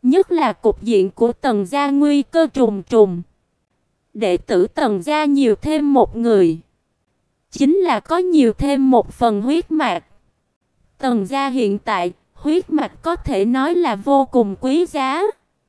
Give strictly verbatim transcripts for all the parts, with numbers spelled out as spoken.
Nhất là cục diện của Tần gia nguy cơ trùng trùng. Đệ tử Tần gia nhiều thêm một người, chính là có nhiều thêm một phần huyết mạch. Tần gia hiện tại, huyết mạch có thể nói là vô cùng quý giá.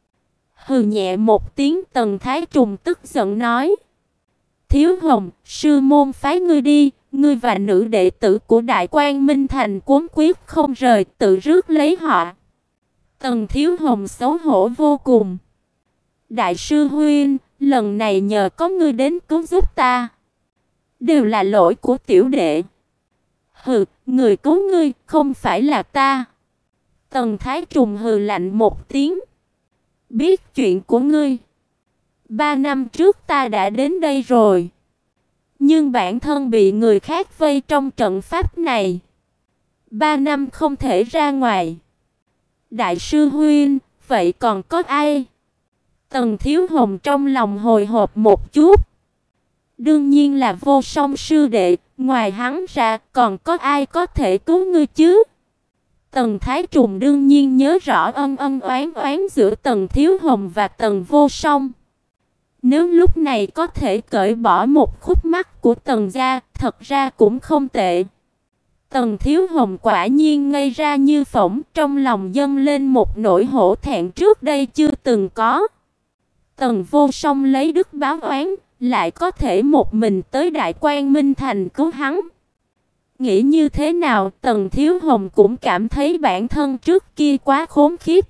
Hừ nhẹ một tiếng, Tần Thái Trùng tức giận nói: Thiếu Hồng, sư môn phái ngươi đi, ngươi và nữ đệ tử của Đại Quang Minh Thành cuống quyết không rời, tự rước lấy họ. Tần Thiếu Hồng xấu hổ vô cùng. Đại sư huynh, lần này nhờ có ngươi đến cứu giúp ta, đều là lỗi của tiểu đệ. Hừ, người cứu ngươi không phải là ta. Tần Thái Trùng hừ lạnh một tiếng. Biết chuyện của ngươi. Ba năm trước ta đã đến đây rồi, nhưng bản thân bị người khác vây trong trận pháp này, ba năm không thể ra ngoài. Đại sư huynh, vậy còn có ai? Tần Thiếu Hồng trong lòng hồi hộp một chút. Đương nhiên là Vô Song sư đệ, ngoài hắn ra còn có ai có thể cứu ngươi chứ? Tần Thái Trùng đương nhiên nhớ rõ ân ân oán oán giữa Tần Thiếu Hồng và Tần Vô Song. Nếu lúc này có thể cởi bỏ một khúc mắc của Tần gia, thật ra cũng không tệ. Tần Thiếu Hồng quả nhiên ngây ra như phỗng, trong lòng dâng lên một nỗi hổ thẹn trước đây chưa từng có. Tần Vô Song lấy đức báo oán, lại có thể một mình tới Đại Quang Minh Thành cứu hắn. Nghĩ như thế nào, Tần Thiếu Hồng cũng cảm thấy bản thân trước kia quá khốn khiếp.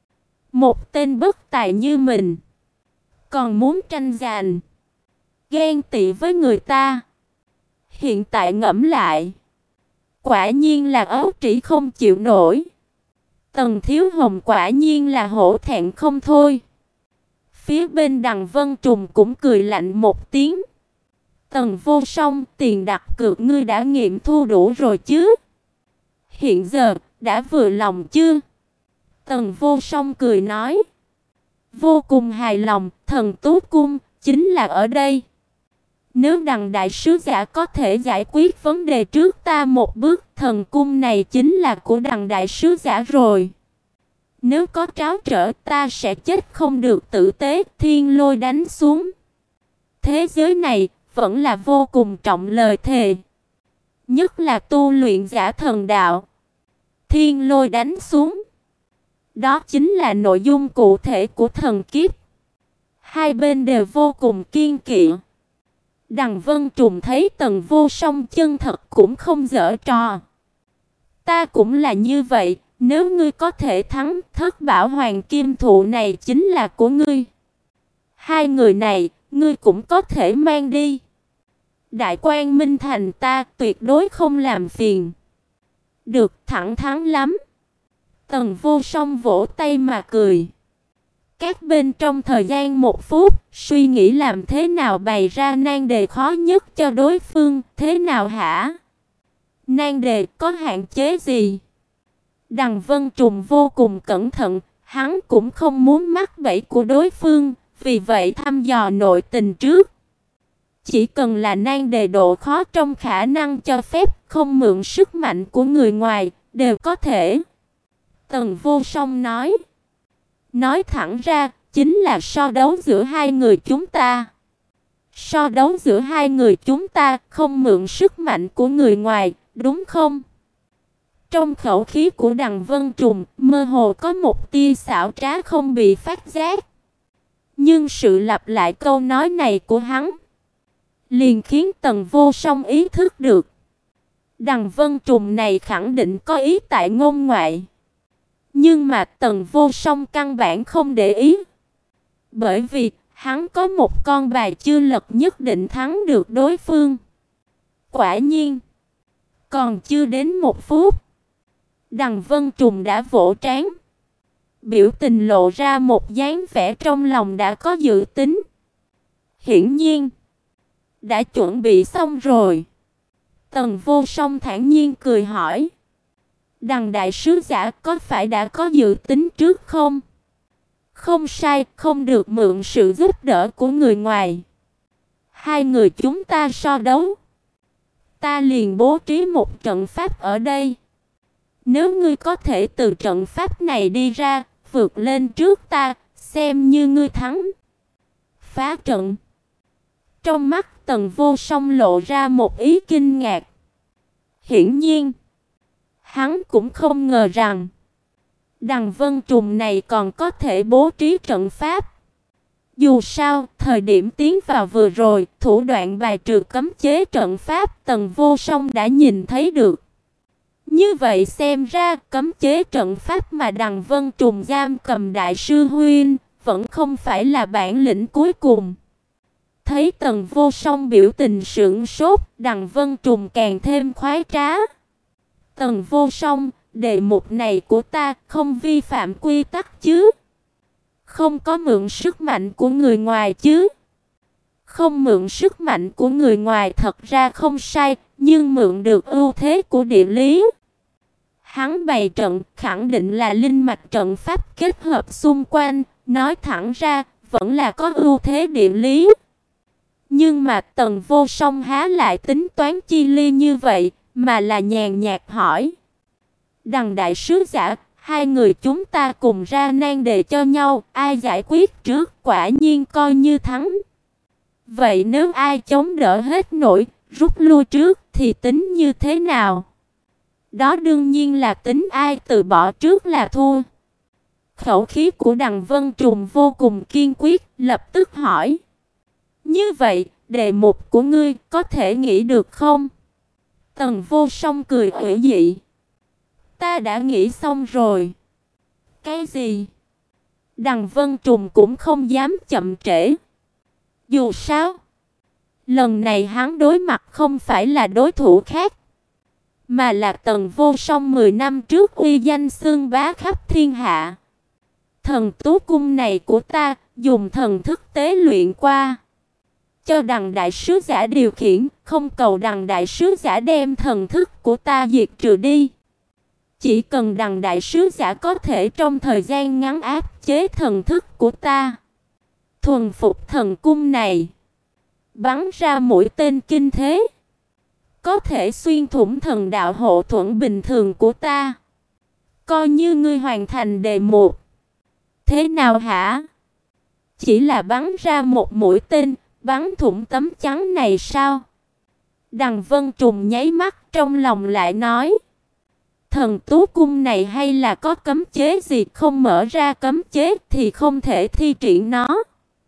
Một tên bất tài như mình, còn muốn tranh giành, ghen tị với người ta. Hiện tại ngẫm lại, quả nhiên là ấu trĩ không chịu nổi. Tần Thiếu Hồng quả nhiên là hổ thẹn không thôi. Phía bên Đằng Vân Trùng cũng cười lạnh một tiếng. Tần Vô Song, tiền đặt cược ngươi đã nghiệm thu đủ rồi chứ? Hiện giờ, đã vừa lòng chưa? Tần Vô Song cười nói. Vô cùng hài lòng, Thần Tú Cung, chính là ở đây. Nếu Đằng đại sứ giả có thể giải quyết vấn đề trước ta một bước, thần cung này chính là của Đằng đại sứ giả rồi. Nếu có tráo trở, ta sẽ chết không được tử tế, thiên lôi đánh xuống. Thế giới này vẫn là vô cùng trọng lời thề, nhất là tu luyện giả thần đạo. Thiên lôi đánh xuống, đó chính là nội dung cụ thể của thần kiếp. Hai bên đều vô cùng kiên kỵ. Đằng Vân Trùng thấy Tần Vô Song chân thật cũng không giở trò. Ta cũng là như vậy, nếu ngươi có thể thắng, Thất Bảo Hoàng Kim Thụ này chính là của ngươi. Hai người này, ngươi cũng có thể mang đi. Đại Quang Minh Thành ta tuyệt đối không làm phiền. Được, thẳng thắn lắm. Tần Vô Song vỗ tay mà cười. Các bên trong thời gian một phút, suy nghĩ làm thế nào bày ra nan đề khó nhất cho đối phương, thế nào hả? Nan đề có hạn chế gì? Đằng Vân Trùng vô cùng cẩn thận, hắn cũng không muốn mắc bẫy của đối phương, vì vậy thăm dò nội tình trước. Chỉ cần là nan đề độ khó trong khả năng cho phép, không mượn sức mạnh của người ngoài, đều có thể. Tần Vô Song nói. Nói thẳng ra, chính là so đấu giữa hai người chúng ta. So đấu giữa hai người chúng ta, không mượn sức mạnh của người ngoài, đúng không? Trong khẩu khí của Đằng Vân Trùng, mơ hồ có một tia xảo trá không bị phát giác. Nhưng sự lặp lại câu nói này của hắn, liền khiến Tần Vô Song ý thức được. Đằng Vân Trùng này khẳng định có ý tại ngôn ngoại. Nhưng mà Tần Vô Song căn bản không để ý. Bởi vì hắn có một con bài chưa lật nhất định thắng được đối phương. Quả nhiên, còn chưa đến một phút, Đằng Vân Trùng đã vỗ trán. Biểu tình lộ ra một dáng vẻ trong lòng đã có dự tính. Hiển nhiên, đã chuẩn bị xong rồi. Tần Vô Song thản nhiên cười hỏi. Đằng đại sứ giả có phải đã có dự tính trước không? Không sai, không được mượn sự giúp đỡ của người ngoài. Hai người chúng ta so đấu. Ta liền bố trí một trận pháp ở đây. Nếu ngươi có thể từ trận pháp này đi ra, vượt lên trước ta, xem như ngươi thắng. Phá trận. Trong mắt Tần Vô Song lộ ra một ý kinh ngạc. Hiển nhiên, hắn cũng không ngờ rằng Đằng Vân Trùng này còn có thể bố trí trận pháp. Dù sao, thời điểm tiến vào vừa rồi, thủ đoạn bài trừ cấm chế trận pháp Tần Vô Song đã nhìn thấy được. Như vậy xem ra, cấm chế trận pháp mà Đằng Vân Trùng giam cầm đại sư huynh vẫn không phải là bản lĩnh cuối cùng. Thấy Tần Vô Song biểu tình sững sốt, Đằng Vân Trùng càng thêm khoái trá. Tần Vô Song, đề mục này của ta không vi phạm quy tắc chứ? Không có mượn sức mạnh của người ngoài chứ? Không mượn sức mạnh của người ngoài thật ra không sai, nhưng mượn được ưu thế của địa lý. Hắn bày trận khẳng định là linh mạch trận pháp kết hợp xung quanh, nói thẳng ra vẫn là có ưu thế địa lý. Nhưng mà Tần Vô Song há lại tính toán chi ly như vậy, mà là nhàn nhạt hỏi. Đằng đại sứ giả, hai người chúng ta cùng ra nan đề cho nhau, ai giải quyết trước quả nhiên coi như thắng. Vậy nếu ai chống đỡ hết nổi, rút lui trước thì tính như thế nào? Đó đương nhiên là tính ai từ bỏ trước là thua. Khẩu khí của Đằng Vân Trùng vô cùng kiên quyết, lập tức hỏi. Như vậy, đề mục của ngươi có thể nghĩ được không? Tần Vô Song cười ủy dị. Ta đã nghĩ xong rồi. Cái gì? Đằng Vân Trùng cũng không dám chậm trễ. Dù sao, lần này hắn đối mặt không phải là đối thủ khác, mà là Tần Vô Song mười năm trước uy danh xưng bá khắp thiên hạ. Thần tú cung này của ta, dùng thần thức tế luyện qua. Cho Đằng đại sứ giả điều khiển, không cầu Đằng đại sứ giả đem thần thức của ta diệt trừ đi. Chỉ cần Đằng đại sứ giả có thể trong thời gian ngắn áp chế thần thức của ta, thuần phục thần cung này, bắn ra mũi tên kinh thế, có thể xuyên thủng thần đạo hộ thuẫn bình thường của ta. Coi như ngươi hoàn thành đề mục. Thế nào hả? Chỉ là bắn ra một mũi tên, bắn thủng tấm chắn này sao? Đằng Vân Trùng nháy mắt, trong lòng lại nói. Thần tú cung này hay là có cấm chế gì, không mở ra cấm chế thì không thể thi triển nó.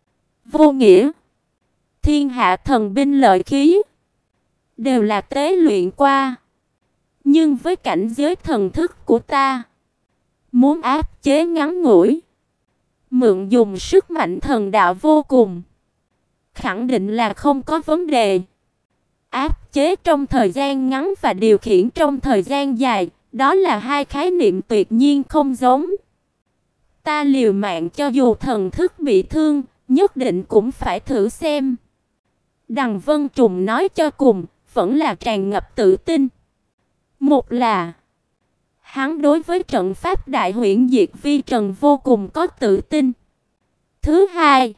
Vô nghĩa. Thiên hạ thần binh lợi khí đều là tế luyện qua. Nhưng với cảnh giới thần thức của ta, muốn áp chế ngắn ngủi, mượn dùng sức mạnh thần đạo vô cùng, khẳng định là không có vấn đề. Áp chế trong thời gian ngắn và điều khiển trong thời gian dài, đó là hai khái niệm tuyệt nhiên không giống. Ta liều mạng cho dù thần thức bị thương, nhất định cũng phải thử xem. Đằng Vân Trùng nói cho cùng, vẫn là tràn ngập tự tin. Một là hắn đối với trận pháp đại huyễn diệt vi trần vô cùng có tự tin. Thứ hai,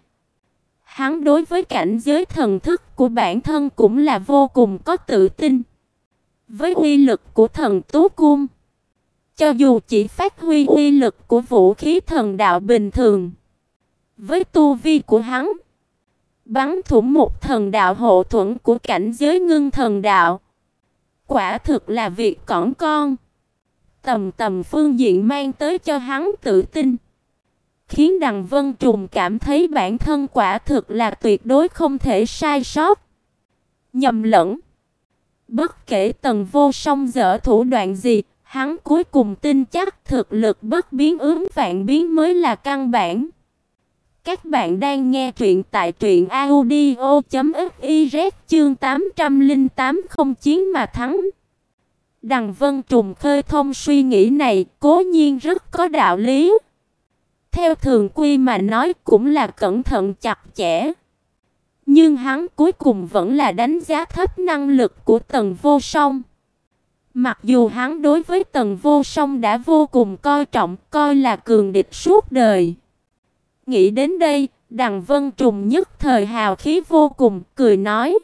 hắn đối với cảnh giới thần thức của bản thân cũng là vô cùng có tự tin. Với uy lực của thần tú cung, cho dù chỉ phát huy uy lực của vũ khí thần đạo bình thường, với tu vi của hắn, bắn thủng một thần đạo hộ thuẫn của cảnh giới ngưng thần đạo, quả thực là việc cỏn con. Tầm tầm phương diện mang tới cho hắn tự tin, khiến Đằng Vân Trùng cảm thấy bản thân quả thực là tuyệt đối không thể sai sót, nhầm lẫn. Bất kể Tần Vô Song dở thủ đoạn gì, hắn cuối cùng tin chắc thực lực bất biến ứng vạn biến mới là căn bản. Các bạn đang nghe truyện tại truyện audio chấm fiz chương tám trăm lẻ tám không chiến mà thắng. Đằng Vân Trùng khơi thông suy nghĩ này, cố nhiên rất có đạo lý. Theo thường quy mà nói cũng là cẩn thận chặt chẽ. Nhưng hắn cuối cùng vẫn là đánh giá thấp năng lực của Tần Vô Song. Mặc dù hắn đối với Tần Vô Song đã vô cùng coi trọng, coi là cường địch suốt đời. Nghĩ đến đây, Đằng Vân Trùng nhất thời hào khí vô cùng, cười nói.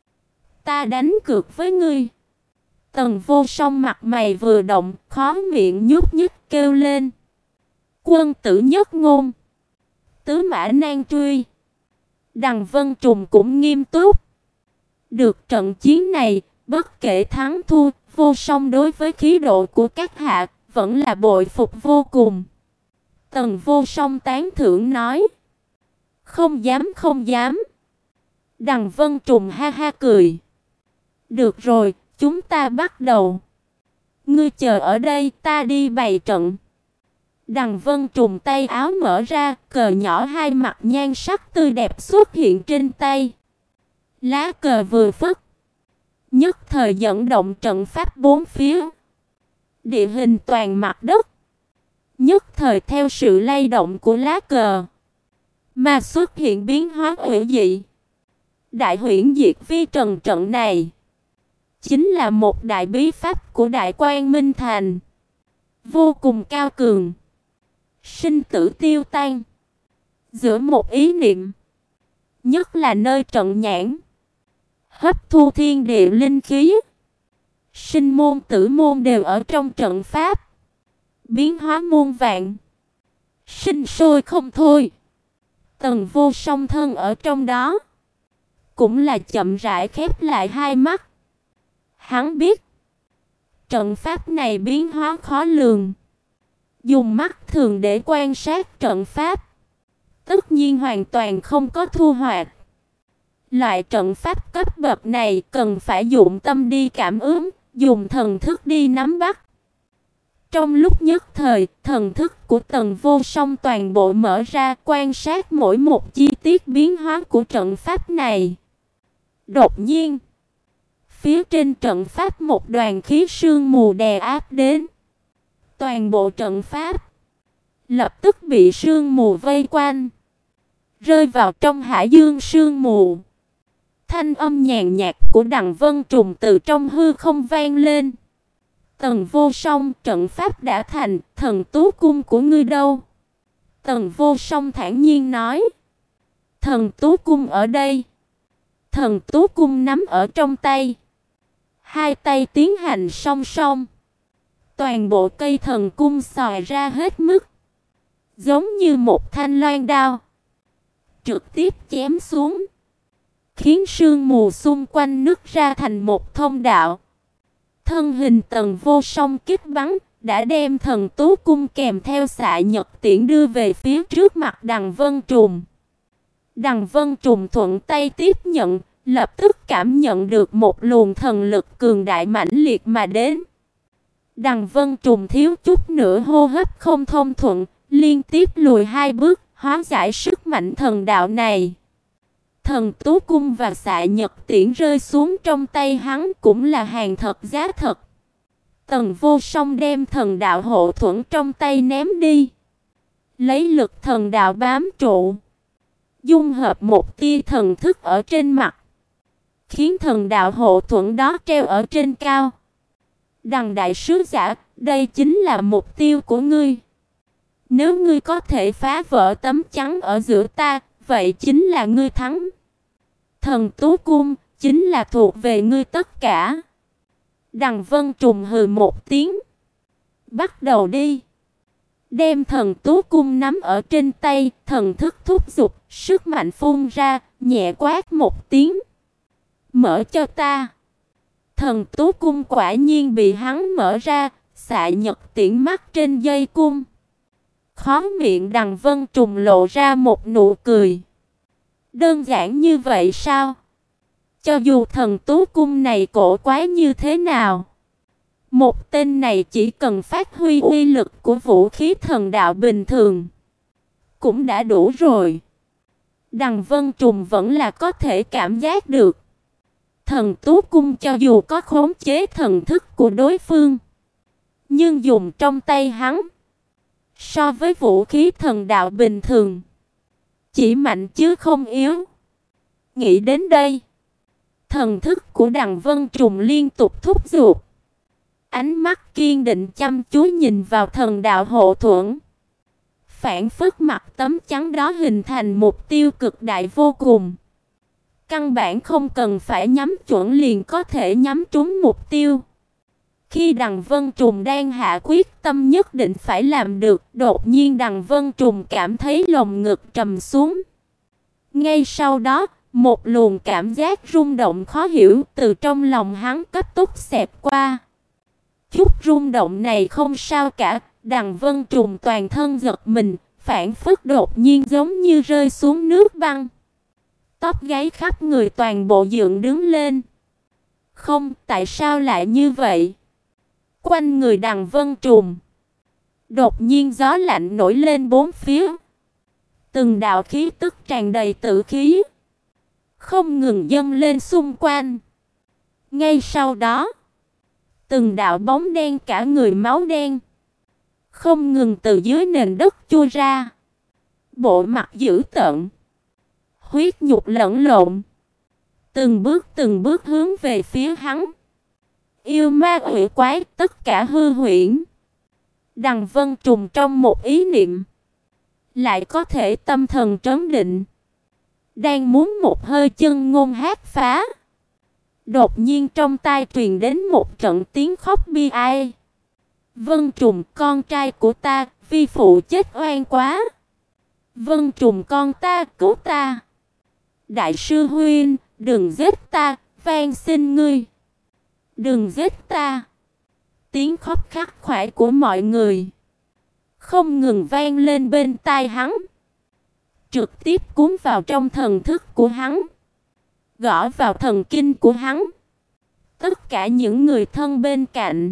Ta đánh cược với ngươi. Tần Vô Song mặt mày vừa động, khó miệng nhúc nhích kêu lên. Quân tử nhất ngôn, tứ mã nan truy. Đằng Vân Trùng cũng nghiêm túc. Được trận chiến này, bất kể thắng thua, Vô Song đối với khí độ của các hạ vẫn là bội phục vô cùng. Tần Vô Song tán thưởng nói. Không dám không dám. Đằng Vân Trùng ha ha cười. Được rồi, chúng ta bắt đầu. Ngươi chờ ở đây, ta đi bày trận. Đằng Vân Trùng tay áo mở ra, cờ nhỏ hai mặt nhan sắc tươi đẹp xuất hiện trên tay. Lá cờ vừa phất, nhất thời dẫn động trận pháp bốn phía. Địa hình toàn mặt đất, nhất thời theo sự lay động của lá cờ mà xuất hiện biến hóa hủy dị. Đại huyễn diệt vi trần trận này chính là một đại bí pháp của Đại Quang Minh Thành, vô cùng cao cường. Sinh tử tiêu tan giữa một ý niệm, nhất là nơi trận nhãn, hấp thu thiên địa linh khí. Sinh môn tử môn đều ở trong trận pháp, biến hóa muôn vạn, sinh sôi không thôi. Tần Vô Song thân ở trong đó, cũng là chậm rãi khép lại hai mắt. Hắn biết, trận pháp này biến hóa khó lường. Dùng mắt thường để quan sát trận pháp, tất nhiên hoàn toàn không có thu hoạch. Loại trận pháp cấp bậc này cần phải dụng tâm đi cảm ứng, dùng thần thức đi nắm bắt. Trong lúc nhất thời, thần thức của Tần Vô Song toàn bộ mở ra, quan sát mỗi một chi tiết biến hóa của trận pháp này. Đột nhiên, phía trên trận pháp một đoàn khí sương mù đè áp đến. Toàn bộ trận pháp lập tức bị sương mù vây quanh, rơi vào trong hải dương sương mù. Thanh âm nhàn nhạt của Đằng Vân Trùng từ trong hư không vang lên. Tần Vô Song, trận pháp đã thành, thần tú cung của ngươi đâu? Tần Vô Song thản nhiên nói. Thần tú cung ở đây. Thần tú cung nắm ở trong tay. Hai tay tiến hành song song. Toàn bộ cây thần cung xòe ra hết mức, giống như một thanh loan đao, trực tiếp chém xuống, khiến sương mù xung quanh nứt ra thành một thông đạo. Thân hình Tần Vô Song kích bắn, đã đem thần tú cung kèm theo xạ nhật tiễn đưa về phía trước mặt Đằng Vân Trùng. Đằng Vân Trùng thuận tay tiếp nhận, lập tức cảm nhận được một luồng thần lực cường đại mãnh liệt mà đến. Đằng Vân Trùng thiếu chút nữa hô hấp không thông thuận, liên tiếp lùi hai bước, hóa giải sức mạnh thần đạo này. Thần tú cung và xạ nhật tiễn rơi xuống trong tay hắn cũng là hàng thật giá thật. Tần Vô Song đem thần đạo hộ thuẫn trong tay ném đi, lấy lực thần đạo bám trụ, dung hợp một tia thần thức ở trên mặt, khiến thần đạo hộ thuẫn đó treo ở trên cao. Đằng đại sứ giả, đây chính là mục tiêu của ngươi. Nếu ngươi có thể phá vỡ tấm chắn ở giữa ta, vậy chính là ngươi thắng. Thần tú cung chính là thuộc về ngươi tất cả. Đằng Vân Trùng hừ một tiếng. Bắt đầu đi. Đem thần tú cung nắm ở trên tay, thần thức thúc giục, sức mạnh phun ra, nhẹ quát một tiếng. Mở cho ta. Thần tú cung quả nhiên bị hắn mở ra, xạ nhật tiễn mắt trên dây cung. Khóe miệng Đằng Vân Trùng lộ ra một nụ cười. Đơn giản như vậy sao? Cho dù thần tú cung này cổ quái như thế nào, một tên này chỉ cần phát huy uy lực của vũ khí thần đạo bình thường cũng đã đủ rồi. Đằng Vân Trùng vẫn là có thể cảm giác được thần tú cung cho dù có khống chế thần thức của đối phương, nhưng dùng trong tay hắn, so với vũ khí thần đạo bình thường, chỉ mạnh chứ không yếu. Nghĩ đến đây, thần thức của Đằng Vân Trùng liên tục thúc giục, ánh mắt kiên định chăm chú nhìn vào thần đạo hộ thuẫn. Phản phất mặt tấm chắn đó hình thành mục tiêu cực đại vô cùng. Căn bản không cần phải nhắm chuẩn liền có thể nhắm trúng mục tiêu. Khi Đằng Vân Trùng đang hạ quyết tâm nhất định phải làm được, đột nhiên Đằng Vân Trùng cảm thấy lồng ngực trầm xuống. Ngay sau đó, một luồng cảm giác rung động khó hiểu từ trong lòng hắn cấp tốc xẹt qua. Chút rung động này không sao cả, Đằng Vân Trùng toàn thân giật mình, phảng phất đột nhiên giống như rơi xuống nước băng. Tóc gáy khắp người toàn bộ dựng đứng lên. Không, tại sao lại như vậy? Quanh người Đằng Vân Trùng, đột nhiên gió lạnh nổi lên bốn phía. Từng đạo khí tức tràn đầy tử khí không ngừng dâng lên xung quanh. Ngay sau đó, từng đạo bóng đen cả người máu đen không ngừng từ dưới nền đất chui ra. Bộ mặt dữ tợn, huyết nhục lẫn lộn, từng bước từng bước hướng về phía hắn. Yêu ma quỷ quái, tất cả hư huyễn. Đằng Vân Trùng trong một ý niệm lại có thể tâm thần trấn định, đang muốn một hơi chân ngôn hát phá. Đột nhiên trong tai truyền đến một trận tiếng khóc bi ai. Vân Trùng, con trai của ta, vi phụ chết oan quá. Vân Trùng con ta, cứu ta. Đại sư huynh, đừng giết ta, van xin ngươi. Đừng giết ta. Tiếng khóc khắc khoải của mọi người không ngừng vang lên bên tai hắn, trực tiếp cuốn vào trong thần thức của hắn, gõ vào thần kinh của hắn. Tất cả những người thân bên cạnh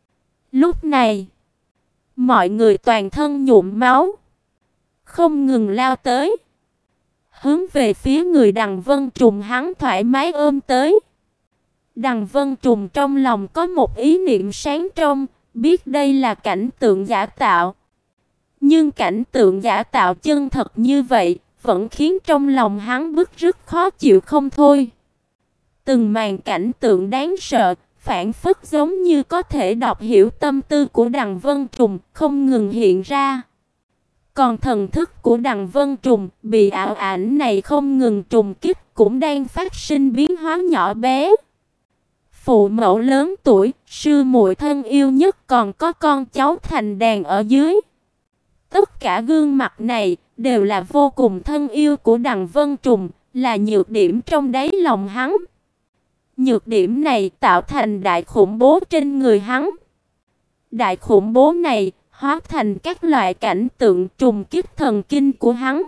lúc này, mọi người toàn thân nhuộm máu, không ngừng lao tới, hướng về phía người Đằng Vân Trùng hắn thoải mái ôm tới. Đằng Vân Trùng trong lòng có một ý niệm sáng trong, biết đây là cảnh tượng giả tạo. Nhưng cảnh tượng giả tạo chân thật như vậy vẫn khiến trong lòng hắn bứt rứt khó chịu không thôi. Từng màn cảnh tượng đáng sợ, phảng phất giống như có thể đọc hiểu tâm tư của Đằng Vân Trùng, không ngừng hiện ra. Còn thần thức của Đằng Vân Trùng bị ảo ảnh này không ngừng trùng kích, cũng đang phát sinh biến hóa nhỏ bé. Phụ mẫu lớn tuổi, sư muội thân yêu nhất, còn có con cháu thành đàn ở dưới. Tất cả gương mặt này đều là vô cùng thân yêu của Đằng Vân Trùng, là nhược điểm trong đáy lòng hắn. Nhược điểm này tạo thành đại khủng bố trên người hắn. Đại khủng bố này hóa thành các loại cảnh tượng trùng kích thần kinh của hắn.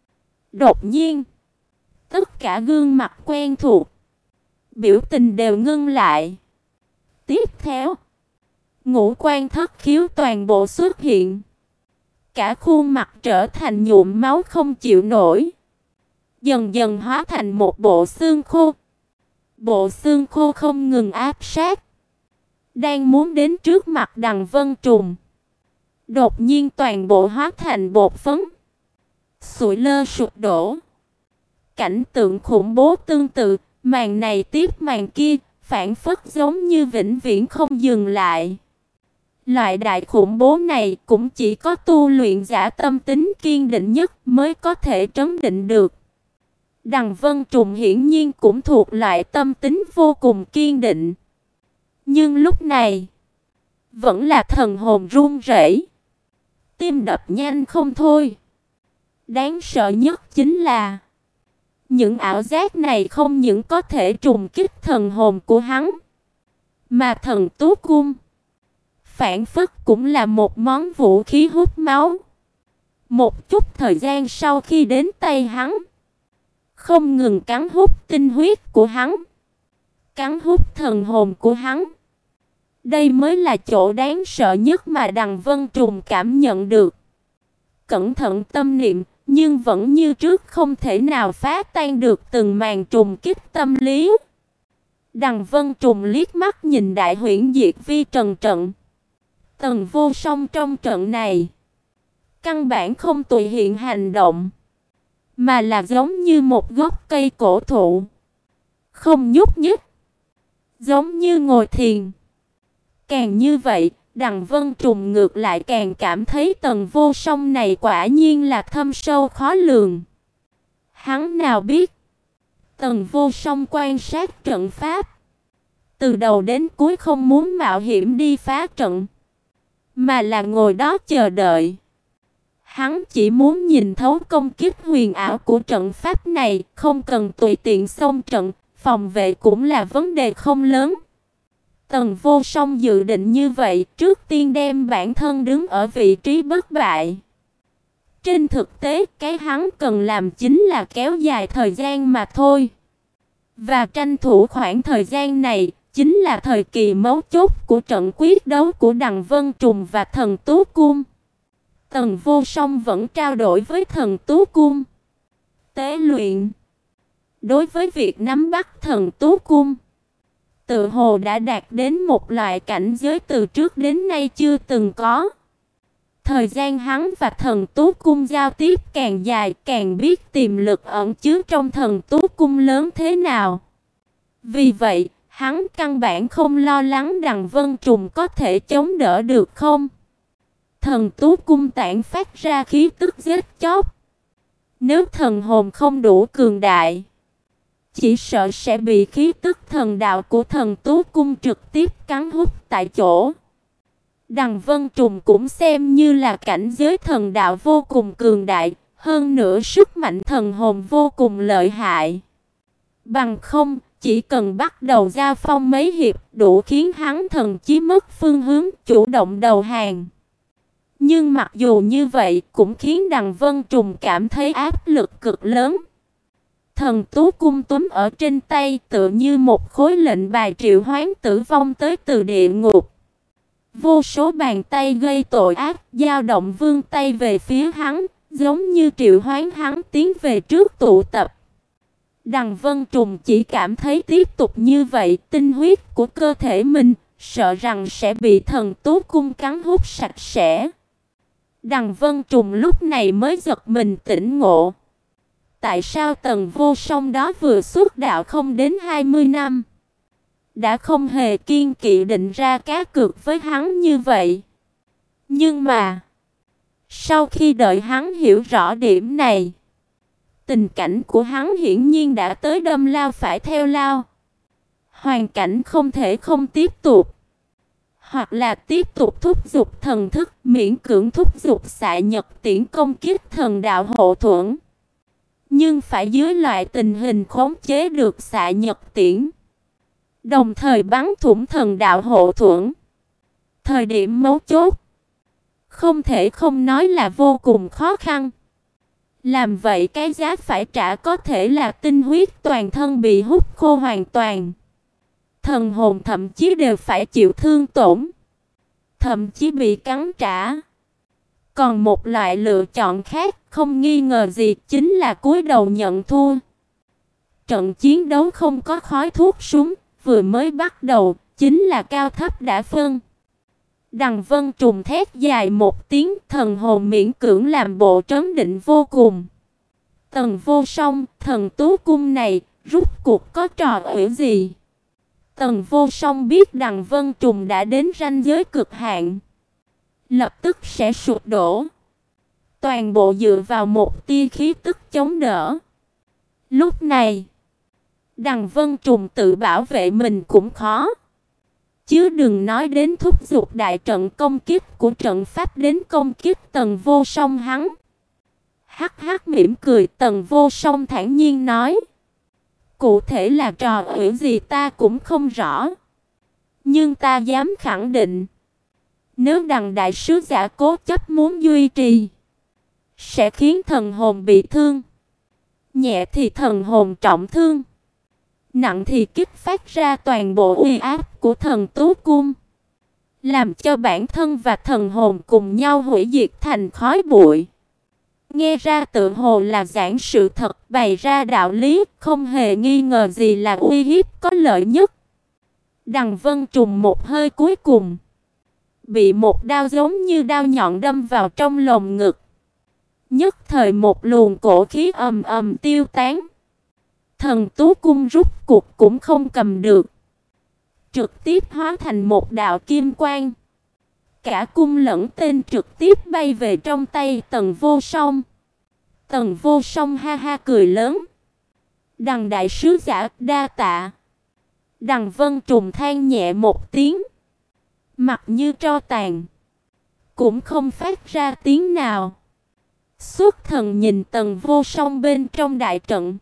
Đột nhiên, tất cả gương mặt quen thuộc, biểu tình đều ngưng lại. Tiếp theo, ngũ quan thất khiếu toàn bộ xuất hiện. Cả khuôn mặt trở thành nhuộm máu không chịu nổi, dần dần hóa thành một bộ xương khô. Bộ xương khô không ngừng áp sát, đang muốn đến trước mặt Đằng Vân Trùng. Đột nhiên toàn bộ hóa thành bột phấn, sụi lơ sụp đổ. Cảnh tượng khủng bố tương tự, màn này tiếp màn kia, phảng phất giống như vĩnh viễn không dừng lại. Loại đại khủng bố này cũng chỉ có tu luyện giả tâm tính kiên định nhất mới có thể trấn định được. Đằng Vân Trùng hiển nhiên cũng thuộc loại tâm tính vô cùng kiên định. Nhưng lúc này, vẫn là thần hồn run rẩy, tim đập nhanh không thôi. Đáng sợ nhất chính là những ảo giác này không những có thể trùng kích thần hồn của hắn, mà thần tú cung phản phất cũng là một món vũ khí hút máu. Một chút thời gian sau khi đến tay hắn, không ngừng cắn hút tinh huyết của hắn, cắn hút thần hồn của hắn. Đây mới là chỗ đáng sợ nhất mà Đằng Vân Trùng cảm nhận được. Cẩn thận tâm niệm, nhưng vẫn như trước không thể nào phá tan được từng màn trùng kích tâm lý. Đằng Vân Trùng liếc mắt nhìn Đại Huyễn Diệt Vi trần trận. Tần Vô Song trong trận này căn bản không tùy hiện hành động, mà là giống như một gốc cây cổ thụ, không nhúc nhích, giống như ngồi thiền. Càng như vậy, Đằng Vân Trùng ngược lại càng cảm thấy Tần Vô Song này quả nhiên là thâm sâu khó lường. Hắn nào biết, Tần Vô Song quan sát trận pháp, từ đầu đến cuối không muốn mạo hiểm đi phá trận, mà là ngồi đó chờ đợi. Hắn chỉ muốn nhìn thấu công kích huyền ảo của trận pháp này, không cần tùy tiện xông trận, phòng vệ cũng là vấn đề không lớn. Tần Vô Song dự định như vậy, trước tiên đem bản thân đứng ở vị trí bất bại. Trên thực tế, cái hắn cần làm chính là kéo dài thời gian mà thôi. Và tranh thủ khoảng thời gian này, chính là thời kỳ mấu chốt của trận quyết đấu của Đằng Vân Trùng và Thần Tú Cung. Tần Vô Song vẫn trao đổi với Thần Tú Cung. Tế luyện. Đối với việc nắm bắt Thần Tú Cung, tự hồ đã đạt đến một loại cảnh giới từ trước đến nay chưa từng có. Thời gian hắn và Thần Tú Cung giao tiếp càng dài, càng biết tiềm lực ẩn chứa trong Thần Tú Cung lớn thế nào. Vì vậy, hắn căn bản không lo lắng Đằng Vân Trùng có thể chống đỡ được không. Thần Tú Cung tản phát ra khí tức giết chóc. Nếu thần hồn không đủ cường đại, chỉ sợ sẽ bị khí tức thần đạo của Thần Tú Cung trực tiếp cắn hút tại chỗ. Đằng Vân Trùng cũng xem như là cảnh giới thần đạo vô cùng cường đại, hơn nữa sức mạnh thần hồn vô cùng lợi hại. Bằng không, chỉ cần bắt đầu giao phong mấy hiệp, đủ khiến hắn thần chí mất phương hướng, chủ động đầu hàng. Nhưng mặc dù như vậy, cũng khiến Đằng Vân Trùng cảm thấy áp lực cực lớn. Thần Tú Cung túm ở trên tay tựa như một khối lệnh bài triệu hoán tử vong tới từ địa ngục. Vô số bàn tay gây tội ác, dao động vươn tay về phía hắn, giống như triệu hoán hắn tiến về trước tụ tập. Đằng Vân Trùng chỉ cảm thấy tiếp tục như vậy, tinh huyết của cơ thể mình, sợ rằng sẽ bị Thần Tú Cung cắn hút sạch sẽ. Đằng Vân Trùng lúc này mới giật mình tỉnh ngộ. Tại sao Tần Vô Song đó vừa xuất đạo không đến hai mươi năm, đã không hề kiên kỵ định ra cá cược với hắn như vậy? Nhưng mà, sau khi đợi hắn hiểu rõ điểm này, tình cảnh của hắn hiển nhiên đã tới đâm lao phải theo lao. Hoàn cảnh không thể không tiếp tục. Hoặc là tiếp tục thúc giục thần thức, miễn cưỡng thúc giục xạ nhật tiễn công kích thần đạo hộ thuẫn. Nhưng phải dưới loại tình hình khống chế được xạ nhật tiễn, đồng thời bắn thủng thần đạo hộ thuẫn. Thời điểm mấu chốt, không thể không nói là vô cùng khó khăn. Làm vậy cái giá phải trả có thể là tinh huyết toàn thân bị hút khô hoàn toàn. Thần hồn thậm chí đều phải chịu thương tổn, thậm chí bị cắn trả. Còn một loại lựa chọn khác, không nghi ngờ gì, chính là cúi đầu nhận thua. Trận chiến đấu không có khói thuốc súng, vừa mới bắt đầu, chính là cao thấp đã phân. Đằng Vân Trùng thét dài một tiếng, thần hồn miễn cưỡng làm bộ trấn định vô cùng. Tần Vô Song, Thần Tú Cung này, rút cuộc có trò ủy gì? Tần Vô Song biết Đằng Vân Trùng đã đến ranh giới cực hạn, lập tức sẽ sụp đổ. Toàn bộ dựa vào một tia khí tức chống đỡ. Lúc này, Đằng Vân Trùng tự bảo vệ mình cũng khó. Chứ đừng nói đến thúc giục đại trận công kích của trận pháp đến công kích Tần Vô Song hắn. Hắc hắc mỉm cười, Tần Vô Song thản nhiên nói. Cụ thể là trò ủy gì ta cũng không rõ. Nhưng ta dám khẳng định, nếu Đằng đại sứ giả cố chấp muốn duy trì, sẽ khiến thần hồn bị thương. Nhẹ thì thần hồn trọng thương, nặng thì kích phát ra toàn bộ uy áp của Thần Tú Cung, làm cho bản thân và thần hồn cùng nhau hủy diệt thành khói bụi. Nghe ra tự hồ là giảng sự thật, bày ra đạo lý, không hề nghi ngờ gì là uy hiếp có lợi nhất. Đằng Vân Trùng một hơi cuối cùng, bị một đao giống như đao nhọn đâm vào trong lồng ngực. Nhất thời một luồng cổ khí ầm ầm tiêu tán. Thần Tú Cung rút cuộc cũng không cầm được, trực tiếp hóa thành một đạo kim quang. Cả cung lẫn tên trực tiếp bay về trong tay Tần Vô Song. Tần Vô Song ha ha cười lớn. Đằng đại sứ giả, đa tạ. Đằng Vân Trùng than nhẹ một tiếng, mặt như tro tàn, cũng không phát ra tiếng nào. Xuất thần nhìn Tần Vô Song bên trong đại trận,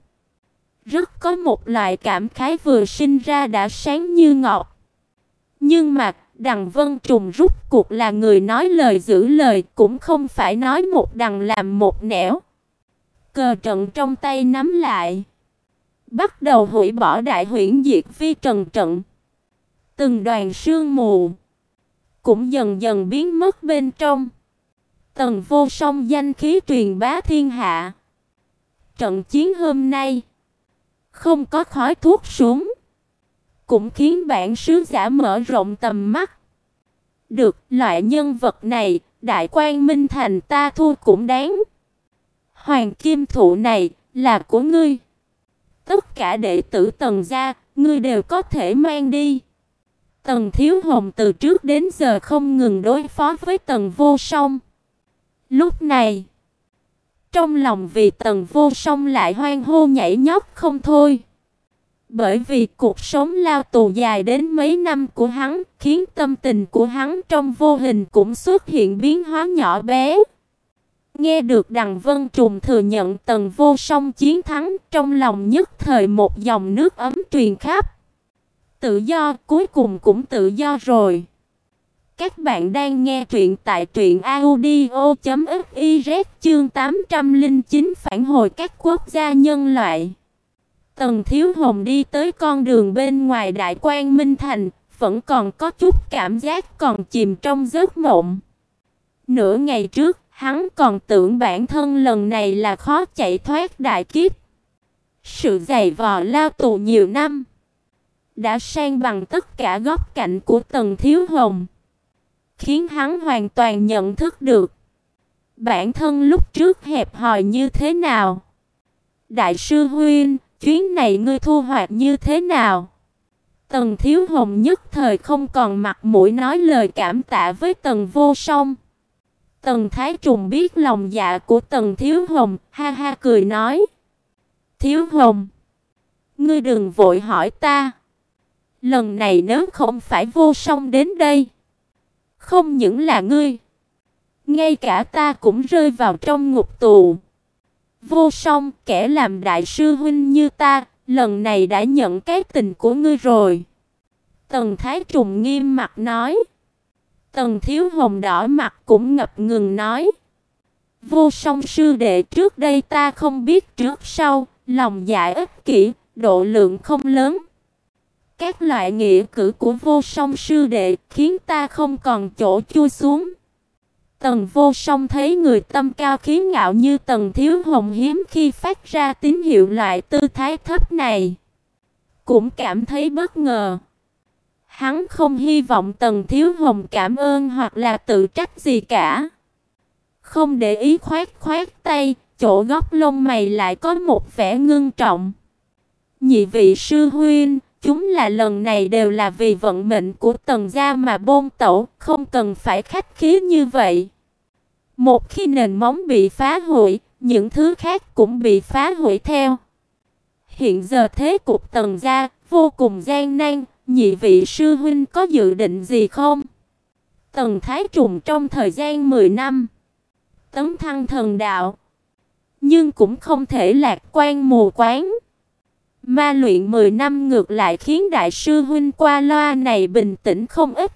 rất có một loại cảm khái vừa sinh ra đã sáng như ngọc. Nhưng mà Đằng Vân Trùng rút cuộc là người nói lời giữ lời, cũng không phải nói một đằng làm một nẻo. Cờ trận trong tay nắm lại, bắt đầu hủy bỏ đại huyễn diệt vi trần trận. Từng đoàn sương mù cũng dần dần biến mất bên trong. Tần Vô Song danh khí truyền bá thiên hạ. Trận chiến hôm nay không có khói thuốc súng, cũng khiến bản sứ giả mở rộng tầm mắt. Được, loại nhân vật này, Đại Quang Minh Thành ta thua cũng đáng. Hoàng kim thụ này là của ngươi. Tất cả đệ tử Tần gia, ngươi đều có thể mang đi. Tần Thiếu Hồng từ trước đến giờ không ngừng đối phó với Tần Vô Song. Lúc này, trong lòng vì Tần Vô Song lại hoan hô nhảy nhót không thôi. Bởi vì cuộc sống lao tù dài đến mấy năm của hắn, khiến tâm tình của hắn trong vô hình cũng xuất hiện biến hóa nhỏ bé. Nghe được Đằng Vân Trùng thừa nhận Tần Vô Song chiến thắng, trong lòng nhất thời một dòng nước ấm truyền khắp. Tự do, cuối cùng cũng tự do rồi. Các bạn đang nghe truyện tại truyện audio chấm fiz chương tám trăm lẻ chín phản hồi các quốc gia nhân loại. Tần Thiếu Hồng đi tới con đường bên ngoài Đại Quang Minh Thành, vẫn còn có chút cảm giác còn chìm trong giấc mộng. Nửa ngày trước, hắn còn tưởng bản thân lần này là khó chạy thoát đại kiếp. Sự dày vò lao tù nhiều năm đã san bằng tất cả góc cạnh của Tần Thiếu Hồng, khiến hắn hoàn toàn nhận thức được bản thân lúc trước hẹp hòi như thế nào. Đại sư huynh, chuyến này ngươi thu hoạch như thế nào? Tần Thiếu Hồng nhất thời không còn mặt mũi nói lời cảm tạ với Tần Vô Song. Tần Thái Trùng biết lòng dạ của Tần Thiếu Hồng, ha ha cười nói: Thiếu Hồng, ngươi đừng vội hỏi ta. Lần này nếu không phải Vô Song đến đây, không những là ngươi, ngay cả ta cũng rơi vào trong ngục tù. Vô Song, kẻ làm đại sư huynh như ta, lần này đã nhận cái tình của ngươi rồi. Tần Thái Trùng nghiêm mặt nói. Tần Thiếu Hồng đỏ mặt cũng ngập ngừng nói: Vô Song sư đệ, trước đây ta không biết trước sau, lòng dạ ích kỷ, độ lượng không lớn. Các loại nghĩa cử của Vô Song sư đệ khiến ta không còn chỗ chui xuống. Tần Vô Song thấy người tâm cao khí ngạo như Tần Thiếu Hồng hiếm khi phát ra tín hiệu loại tư thái thấp này, cũng cảm thấy bất ngờ. Hắn không hy vọng Tần Thiếu Hồng cảm ơn hoặc là tự trách gì cả. Không để ý khoát khoát tay, chỗ góc lông mày lại có một vẻ ngưng trọng. Nhị vị sư huynh, chúng là lần này đều là vì vận mệnh của Tần gia mà bôn tẩu, không cần phải khách khí như vậy. Một khi nền móng bị phá hủy, những thứ khác cũng bị phá hủy theo. Hiện giờ thế cục Tần gia vô cùng gian nan, nhị vị sư huynh có dự định gì không? Tần Thái Trùng trong thời gian mười năm tấn thăng thần đạo, nhưng cũng không thể lạc quan mù quáng. Ma luyện mười năm ngược lại khiến đại sư huynh qua loa này bình tĩnh không ít.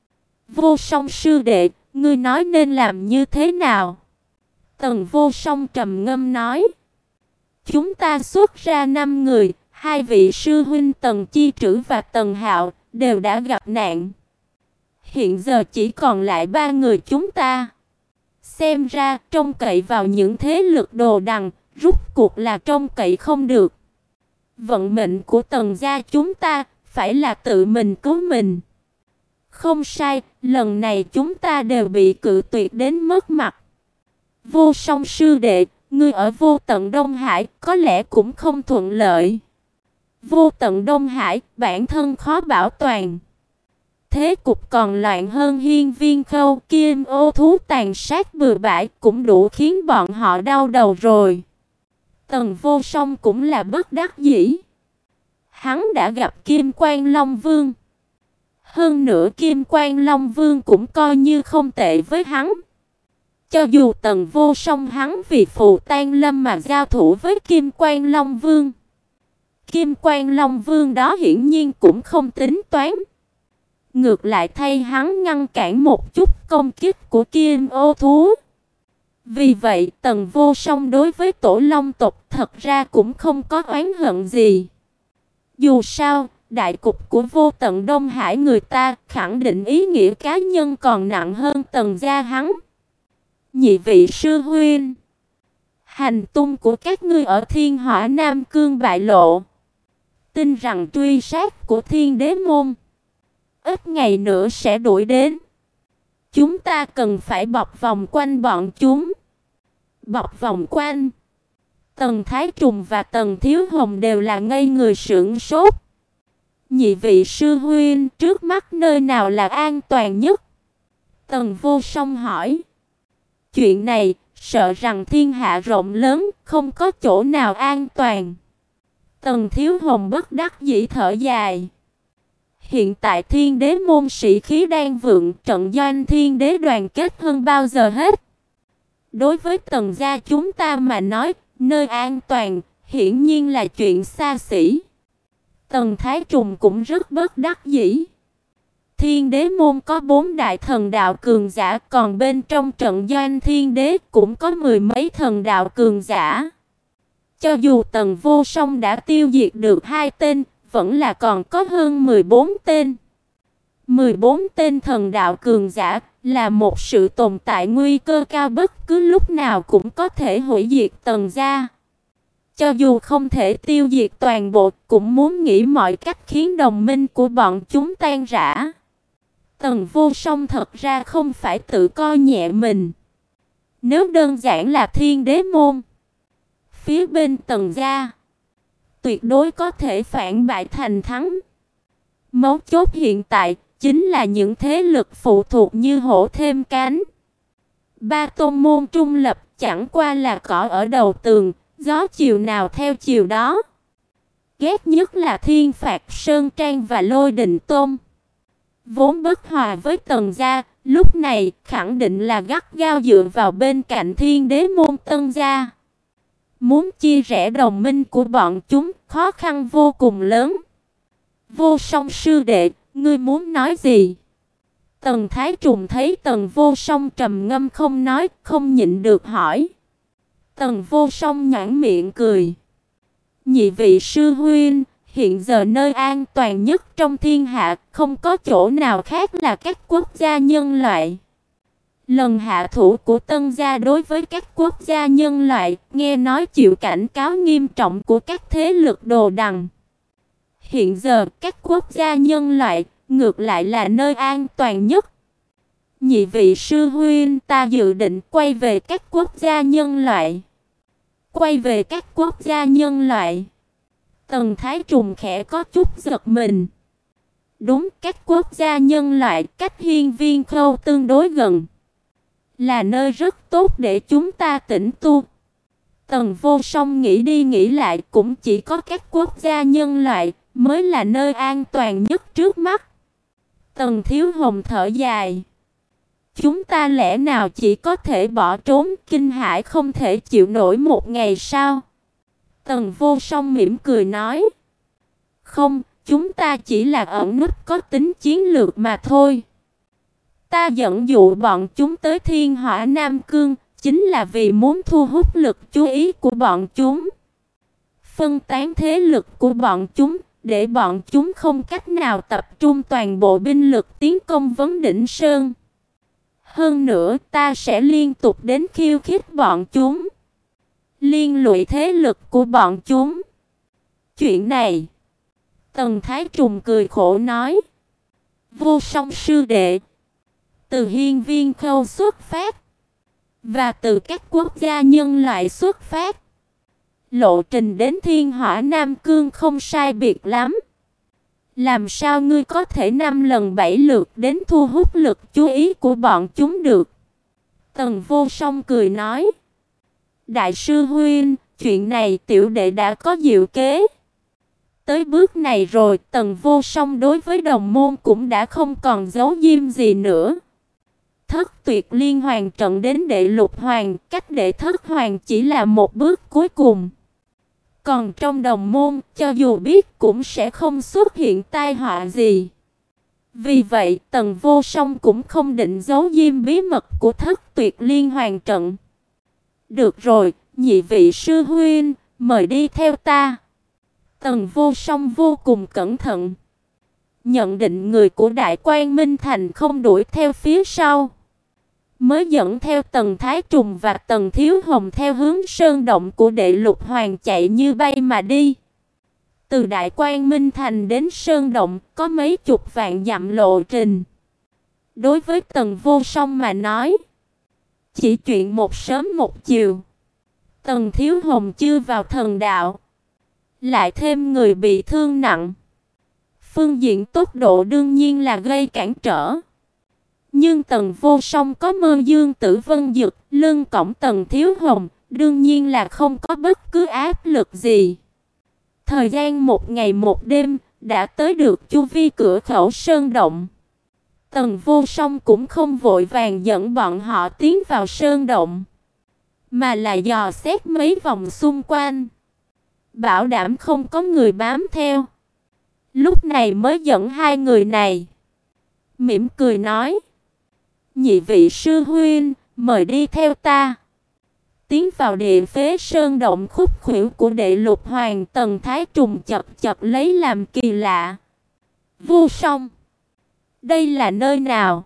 Vô Song sư đệ, ngươi nói nên làm như thế nào? Tần Vô Song trầm ngâm nói. Chúng ta xuất ra năm người, hai vị sư huynh Tần Chi Trữ và Tần Hạo đều đã gặp nạn. Hiện giờ chỉ còn lại ba người chúng ta. Xem ra trông cậy vào những thế lực đồ đằng, rút cuộc là trông cậy không được. Vận mệnh của Tần gia chúng ta phải là tự mình cứu mình. Không sai, lần này chúng ta đều bị cự tuyệt đến mất mặt. Vô Song sư đệ, ngươi ở Vô Tận Đông Hải có lẽ cũng không thuận lợi. Vô Tận Đông Hải, bản thân khó bảo toàn. Thế cục còn loạn hơn Hiên Viên Khâu, Kim Ô thú tàn sát bừa bãi, cũng đủ khiến bọn họ đau đầu rồi. Tần Vô Song cũng là bất đắc dĩ. Hắn đã gặp Kim Quan Long Vương. Hơn nữa Kim Quan Long Vương cũng coi như không tệ với hắn. Cho dù Tần Vô Song hắn vì Phù Tan Lâm mà giao thủ với Kim Quan Long Vương, Kim Quan Long Vương đó hiển nhiên cũng không tính toán. Ngược lại thay hắn ngăn cản một chút công kích của Kim Ô thú. Vì vậy Tần Vô Song đối với Tổ Long tộc thật ra cũng không có oán hận gì. Dù sao, đại cục của Vô Tận Đông Hải người ta khẳng định ý nghĩa cá nhân còn nặng hơn Tần gia hắn. Nhị vị sư huynh, hành tung của các ngươi ở Thiên Hỏa Nam Cương bại lộ, tin rằng truy sát của Thiên Đế môn ít ngày nữa sẽ đuổi đến. Chúng ta cần phải bọc vòng quanh bọn chúng. Bọc vòng quanh. Tần Thái Trùng và Tần Thiếu Hồng đều là ngây người sững sốt. Nhị vị sư huynh, trước mắt nơi nào là an toàn nhất? Tần Vô Song hỏi. Chuyện này, sợ rằng thiên hạ rộng lớn, không có chỗ nào an toàn. Tần Thiếu Hồng bất đắc dĩ thở dài. Hiện tại Thiên Đế môn sĩ khí đang vượng, trận doanh Thiên Đế đoàn kết hơn bao giờ hết. Đối với Tần gia chúng ta mà nói, nơi an toàn, hiển nhiên là chuyện xa xỉ. Tần Thái Trùng cũng rất bất đắc dĩ. Thiên Đế môn có bốn đại thần đạo cường giả, còn bên trong trận doanh Thiên Đế cũng có mười mấy thần đạo cường giả. Cho dù Tần Vô Song đã tiêu diệt được hai tên, vẫn là còn có hơn mười bốn tên. mười bốn tên thần đạo cường giả là một sự tồn tại nguy cơ cao, bất cứ lúc nào cũng có thể hủy diệt Tần gia. Cho dù không thể tiêu diệt toàn bộ, cũng muốn nghĩ mọi cách khiến đồng minh của bọn chúng tan rã. Tần Vô Song thật ra không phải tự coi nhẹ mình. Nếu đơn giản là Thiên Đế môn, phía bên Tần gia tuyệt đối có thể phản bại thành thắng. Mấu chốt hiện tại chính là những thế lực phụ thuộc như hổ thêm cánh. Ba tôn môn trung lập chẳng qua là cỏ ở đầu tường, gió chiều nào theo chiều đó. Ghét nhất là Thiên Phạt Sơn Trang và Lôi Đình Tôn. Vốn bất hòa với Tần gia, lúc này khẳng định là gắt gao dựa vào bên cạnh Thiên Đế môn Tân gia. Muốn chia rẽ đồng minh của bọn chúng, khó khăn vô cùng lớn. Vô Song sư đệ, ngươi muốn nói gì? Tần Thái Trùng thấy Tần Vô Song trầm ngâm không nói, không nhịn được hỏi. Tần Vô Song nhếch miệng cười. Nhị vị sư huynh, hiện giờ nơi an toàn nhất trong thiên hạ, không có chỗ nào khác là các quốc gia nhân loại. Lần hạ thủ của Tân gia đối với các quốc gia nhân loại, nghe nói chịu cảnh cáo nghiêm trọng của các thế lực đồ đằng. Hiện giờ các quốc gia nhân loại ngược lại là nơi an toàn nhất. Nhị vị sư huynh, ta dự định quay về các quốc gia nhân loại. Quay về các quốc gia nhân loại. Tần Thái Trùng khẽ có chút giật mình. Đúng, các quốc gia nhân loại cách Hiên Viên Khâu tương đối gần, là nơi rất tốt để chúng ta tĩnh tu. Tần Vô Song nghĩ đi nghĩ lại, cũng chỉ có các quốc gia nhân loại mới là nơi an toàn nhất trước mắt. Tần Thiếu Hồng thở dài. Chúng ta lẽ nào chỉ có thể bỏ trốn, kinh hãi không thể chịu nổi một ngày sao? Tần Vô Song mỉm cười nói. Không, chúng ta chỉ là ẩn núp có tính chiến lược mà thôi. Ta dẫn dụ bọn chúng tới Thiên Hỏa Nam Cương, chính là vì muốn thu hút lực chú ý của bọn chúng. Phân tán thế lực của bọn chúng, để bọn chúng không cách nào tập trung toàn bộ binh lực tiến công Vấn Đỉnh Sơn. Hơn nữa, ta sẽ liên tục đến khiêu khích bọn chúng, liên lụy thế lực của bọn chúng. Chuyện này, Tần Thái Trùng cười khổ nói. Vô Song sư đệ, từ Hiên Viên Khâu xuất phát, và từ các quốc gia nhân loại xuất phát, lộ trình đến Thiên Hỏa Nam Cương không sai biệt lắm. Làm sao ngươi có thể năm lần bảy lượt đến thu hút lực chú ý của bọn chúng được? Tần Vô Song cười nói. Đại sư huynh, chuyện này tiểu đệ đã có diệu kế. tới bước này rồi, Tần Vô Song đối với đồng môn cũng đã không còn giấu giếm gì nữa. Thất tuyệt liên hoàn trận đến đệ lục hoàng, cách đệ thất hoàng chỉ là một bước cuối cùng. Còn trong đồng môn, cho dù biết cũng sẽ không xuất hiện tai họa gì. Vì vậy, Tần Vô Song cũng không định giấu giếm bí mật của thất tuyệt liên hoàn trận. Được rồi, nhị vị sư huynh, mời đi theo ta. Tần Vô Song vô cùng cẩn thận. Nhận định người của Đại Quang Minh Thành không đuổi theo phía sau, mới dẫn theo Tần Thái Trùng và Tần Thiếu Hồng theo hướng sơn động của đệ lục hoàng chạy như bay mà đi. Từ Đại Quang Minh Thành đến sơn động có mấy chục vạn dặm lộ trình. Đối với Tần Vô Song mà nói, chỉ chuyện một sớm một chiều. Tần Thiếu Hồng chưa vào thần đạo, lại thêm người bị thương nặng. Phương diện tốc độ đương nhiên là gây cản trở. Nhưng Tần Vô Song có Mơ Dương Tử Vân Dực, lưng cõng Tần Thiếu Hồng, đương nhiên là không có bất cứ áp lực gì. Thời gian một ngày một đêm, đã tới được chu vi cửa khẩu sơn động. Tần Vô Song cũng không vội vàng dẫn bọn họ tiến vào sơn động, mà là dò xét mấy vòng xung quanh, bảo đảm không có người bám theo. Lúc này mới dẫn hai người này, mỉm cười nói: nhị vị sư huynh, mời đi theo ta. Tiến vào địa phế sơn động khúc khuỷu của đệ lục hoàng, Tần Thái Trùng chập chập lấy làm kỳ lạ. Vô Song, đây là nơi nào?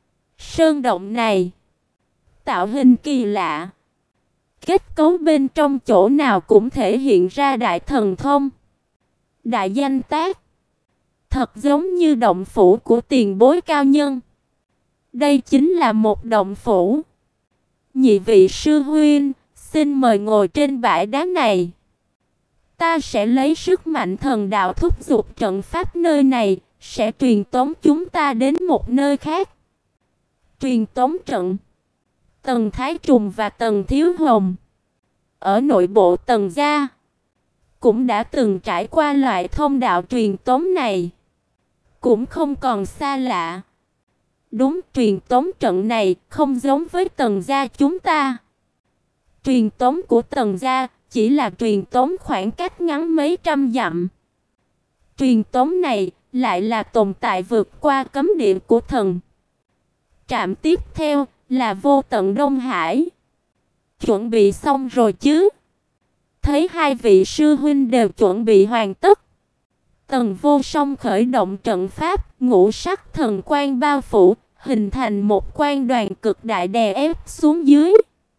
Sơn động này tạo hình kỳ lạ, kết cấu bên trong chỗ nào cũng thể hiện ra đại thần thông, đại danh tác, thật giống như động phủ của tiền bối cao nhân. Đây chính là một động phủ. Nhị vị sư huynh, xin mời ngồi trên bãi đá này. Ta sẽ lấy sức mạnh thần đạo thúc giục trận pháp nơi này, sẽ truyền tống chúng ta đến một nơi khác. Truyền tống trận. Tần Thái Trùng và Tần Thiếu Hồng ở nội bộ Tần gia cũng đã từng trải qua loại thông đạo truyền tống này, cũng không còn xa lạ. Đúng, truyền tống trận này không giống với Tần gia chúng ta. Truyền tống của Tần gia chỉ là truyền tống khoảng cách ngắn mấy trăm dặm. Truyền tống này lại là tồn tại vượt qua cấm địa của thần. Trạm tiếp theo là Vô Tận Đông Hải. Chuẩn bị xong rồi chứ? Thấy hai vị sư huynh đều chuẩn bị hoàn tất, Tần Vô Song khởi động trận pháp, ngũ sắc thần quang bao phủ, hình thành một quang đoàn cực đại đè ép xuống dưới.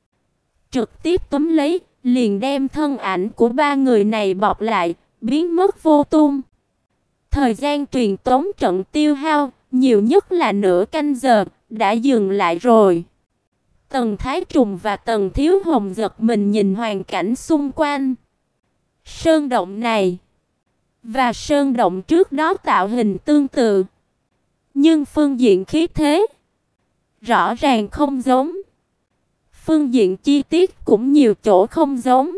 Trực tiếp túm lấy, liền đem thân ảnh của ba người này bọc lại, biến mất vô tung. Thời gian truyền tống trận tiêu hao, nhiều nhất là nửa canh giờ, đã dừng lại rồi. Tần Thái Trùng và Tần Thiếu Hồng giật mình nhìn hoàn cảnh xung quanh. Sơn động này và sơn động trước đó tạo hình tương tự, nhưng phương diện khí thế rõ ràng không giống. Phương diện chi tiết cũng nhiều chỗ không giống.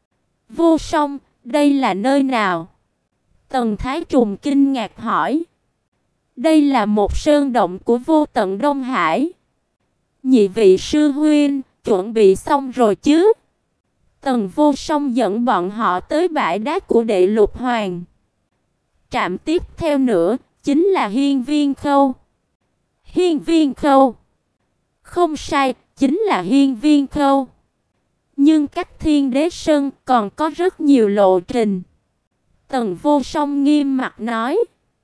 Vô Song, đây là nơi nào? Tần Thái Trùng kinh ngạc hỏi. Đây là một sơn động của Vô Tận Đông Hải. Nhị vị sư huynh, chuẩn bị xong rồi chứ? Tần Vô Song dẫn bọn họ tới bãi đá của đệ lục hoàng. Trạm tiếp theo nữa chính là Hiên Viên Khâu. Hiên Viên Khâu. Không sai, chính là Hiên Viên Khâu. Nhưng cách Thiên Đế Sơn còn có rất nhiều lộ trình. Tần Vô Song nghiêm mặt nói.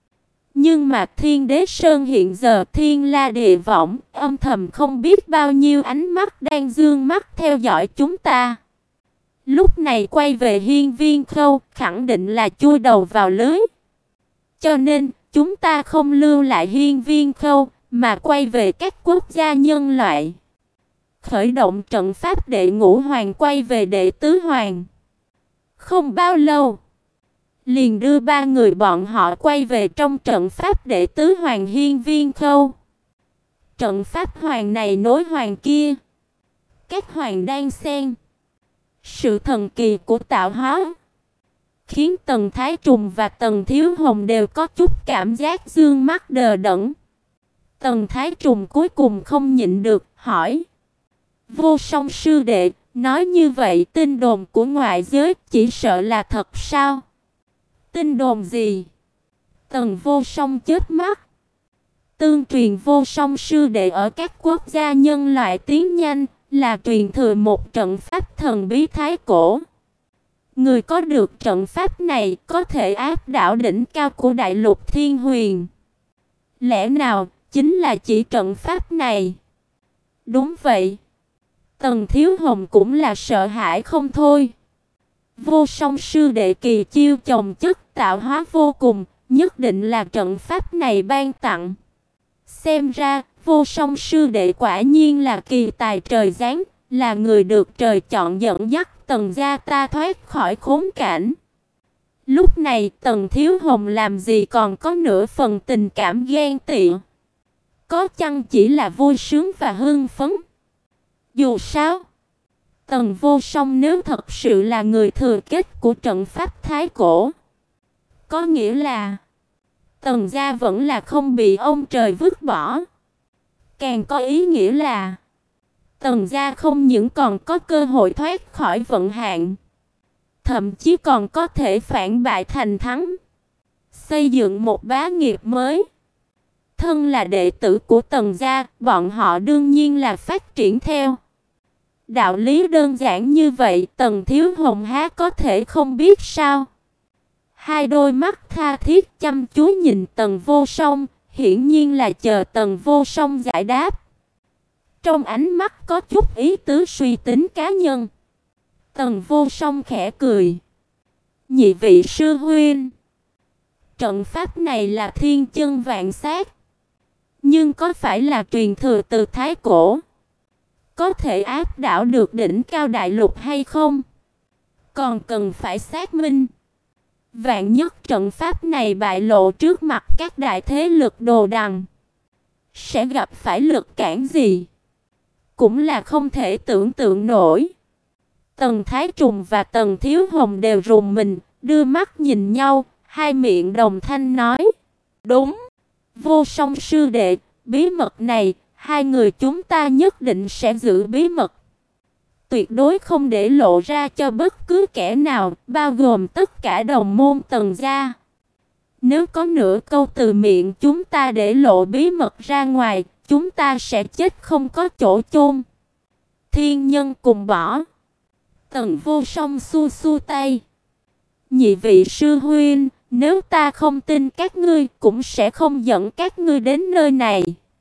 Nhưng mà Thiên Đế Sơn hiện giờ thiên la địa võng, âm thầm không biết bao nhiêu ánh mắt đang dương mắt theo dõi chúng ta. Lúc này quay về Hiên Viên Khâu, khẳng định là chui đầu vào lưới. Cho nên, chúng ta không lưu lại Hiên Viên Khâu, mà quay về các quốc gia nhân loại. Khởi động trận pháp đệ ngũ hoàng quay về đệ tứ hoàng. Không bao lâu, liền đưa ba người bọn họ quay về trong trận pháp đệ tứ hoàng Hiên Viên Khâu. Trận pháp hoàng này nối hoàng kia, các hoàng đang xen. Sự thần kỳ của tạo hóa khiến Tần Thái Trùng và Tần Thiếu Hồng đều có chút cảm giác dương mắt đờ đẫn. Tần Thái Trùng cuối cùng không nhịn được, hỏi: Vô Song sư đệ, nói như vậy tin đồn của ngoại giới chỉ sợ là thật sao? Tin đồn gì? Tần Vô Song chớp mắt. Tương truyền Vô Song sư đệ ở các quốc gia nhân loại tiến nhanh, là truyền thừa một trận pháp thần bí thái cổ. Người có được trận pháp này có thể áp đảo đỉnh cao của đại lục Thiên Huyền. Lẽ nào chính là chỉ trận pháp này? Đúng vậy. Tần Thiếu Hồng cũng là sợ hãi không thôi. Vô Song sư đệ kỳ chiêu chồng chất tạo hóa vô cùng, nhất định là trận pháp này ban tặng. Xem ra, Vô Song sư đệ quả nhiên là kỳ tài trời giáng, là người được trời chọn dẫn dắt Tần gia ta thoát khỏi khốn cảnh. Lúc này Tần Thiếu Hồng làm gì còn có nửa phần tình cảm ghen tị. Có chăng chỉ là vui sướng và hưng phấn. Dù sao, Tần Vô Song nếu thật sự là người thừa kết của trận pháp thái cổ, có nghĩa là Tần gia vẫn là không bị ông trời vứt bỏ. Càng có ý nghĩa là Tần gia không những còn có cơ hội thoát khỏi vận hạn, thậm chí còn có thể phản bại thành thắng, xây dựng một bá nghiệp mới. Thân là đệ tử của Tần gia, bọn họ đương nhiên là phát triển theo. Đạo lý đơn giản như vậy, Tần Thiếu Hồng há có thể không biết sao? Hai đôi mắt tha thiết chăm chú nhìn Tần Vô Song, hiển nhiên là chờ Tần Vô Song giải đáp. Trong ánh mắt có chút ý tứ suy tính cá nhân. Tần Vô Song khẽ cười. Nhị vị sư huynh, trận pháp này là thiên chân vạn sát, nhưng có phải là truyền thừa từ thái cổ, có thể áp đảo được đỉnh cao đại lục hay không? Còn cần phải xác minh. Vạn nhất trận pháp này bại lộ trước mặt các đại thế lực đồ đằng, sẽ gặp phải lực cản gì? Cũng là không thể tưởng tượng nổi. Tần Thái Trùng và Tần Thiếu Hồng đều rùng mình, đưa mắt nhìn nhau, hai miệng đồng thanh nói: Đúng, Vô Song sư đệ, bí mật này, hai người chúng ta nhất định sẽ giữ bí mật. Tuyệt đối không để lộ ra cho bất cứ kẻ nào, bao gồm tất cả đồng môn Tần gia. Nếu có nửa câu từ miệng chúng ta để lộ bí mật ra ngoài, chúng ta sẽ chết không có chỗ chôn. Thiên nhân cùng bỏ. Tần Vô Song xua xua tay. Nhị vị sư huynh, nếu ta không tin các ngươi, cũng sẽ không dẫn các ngươi đến nơi này.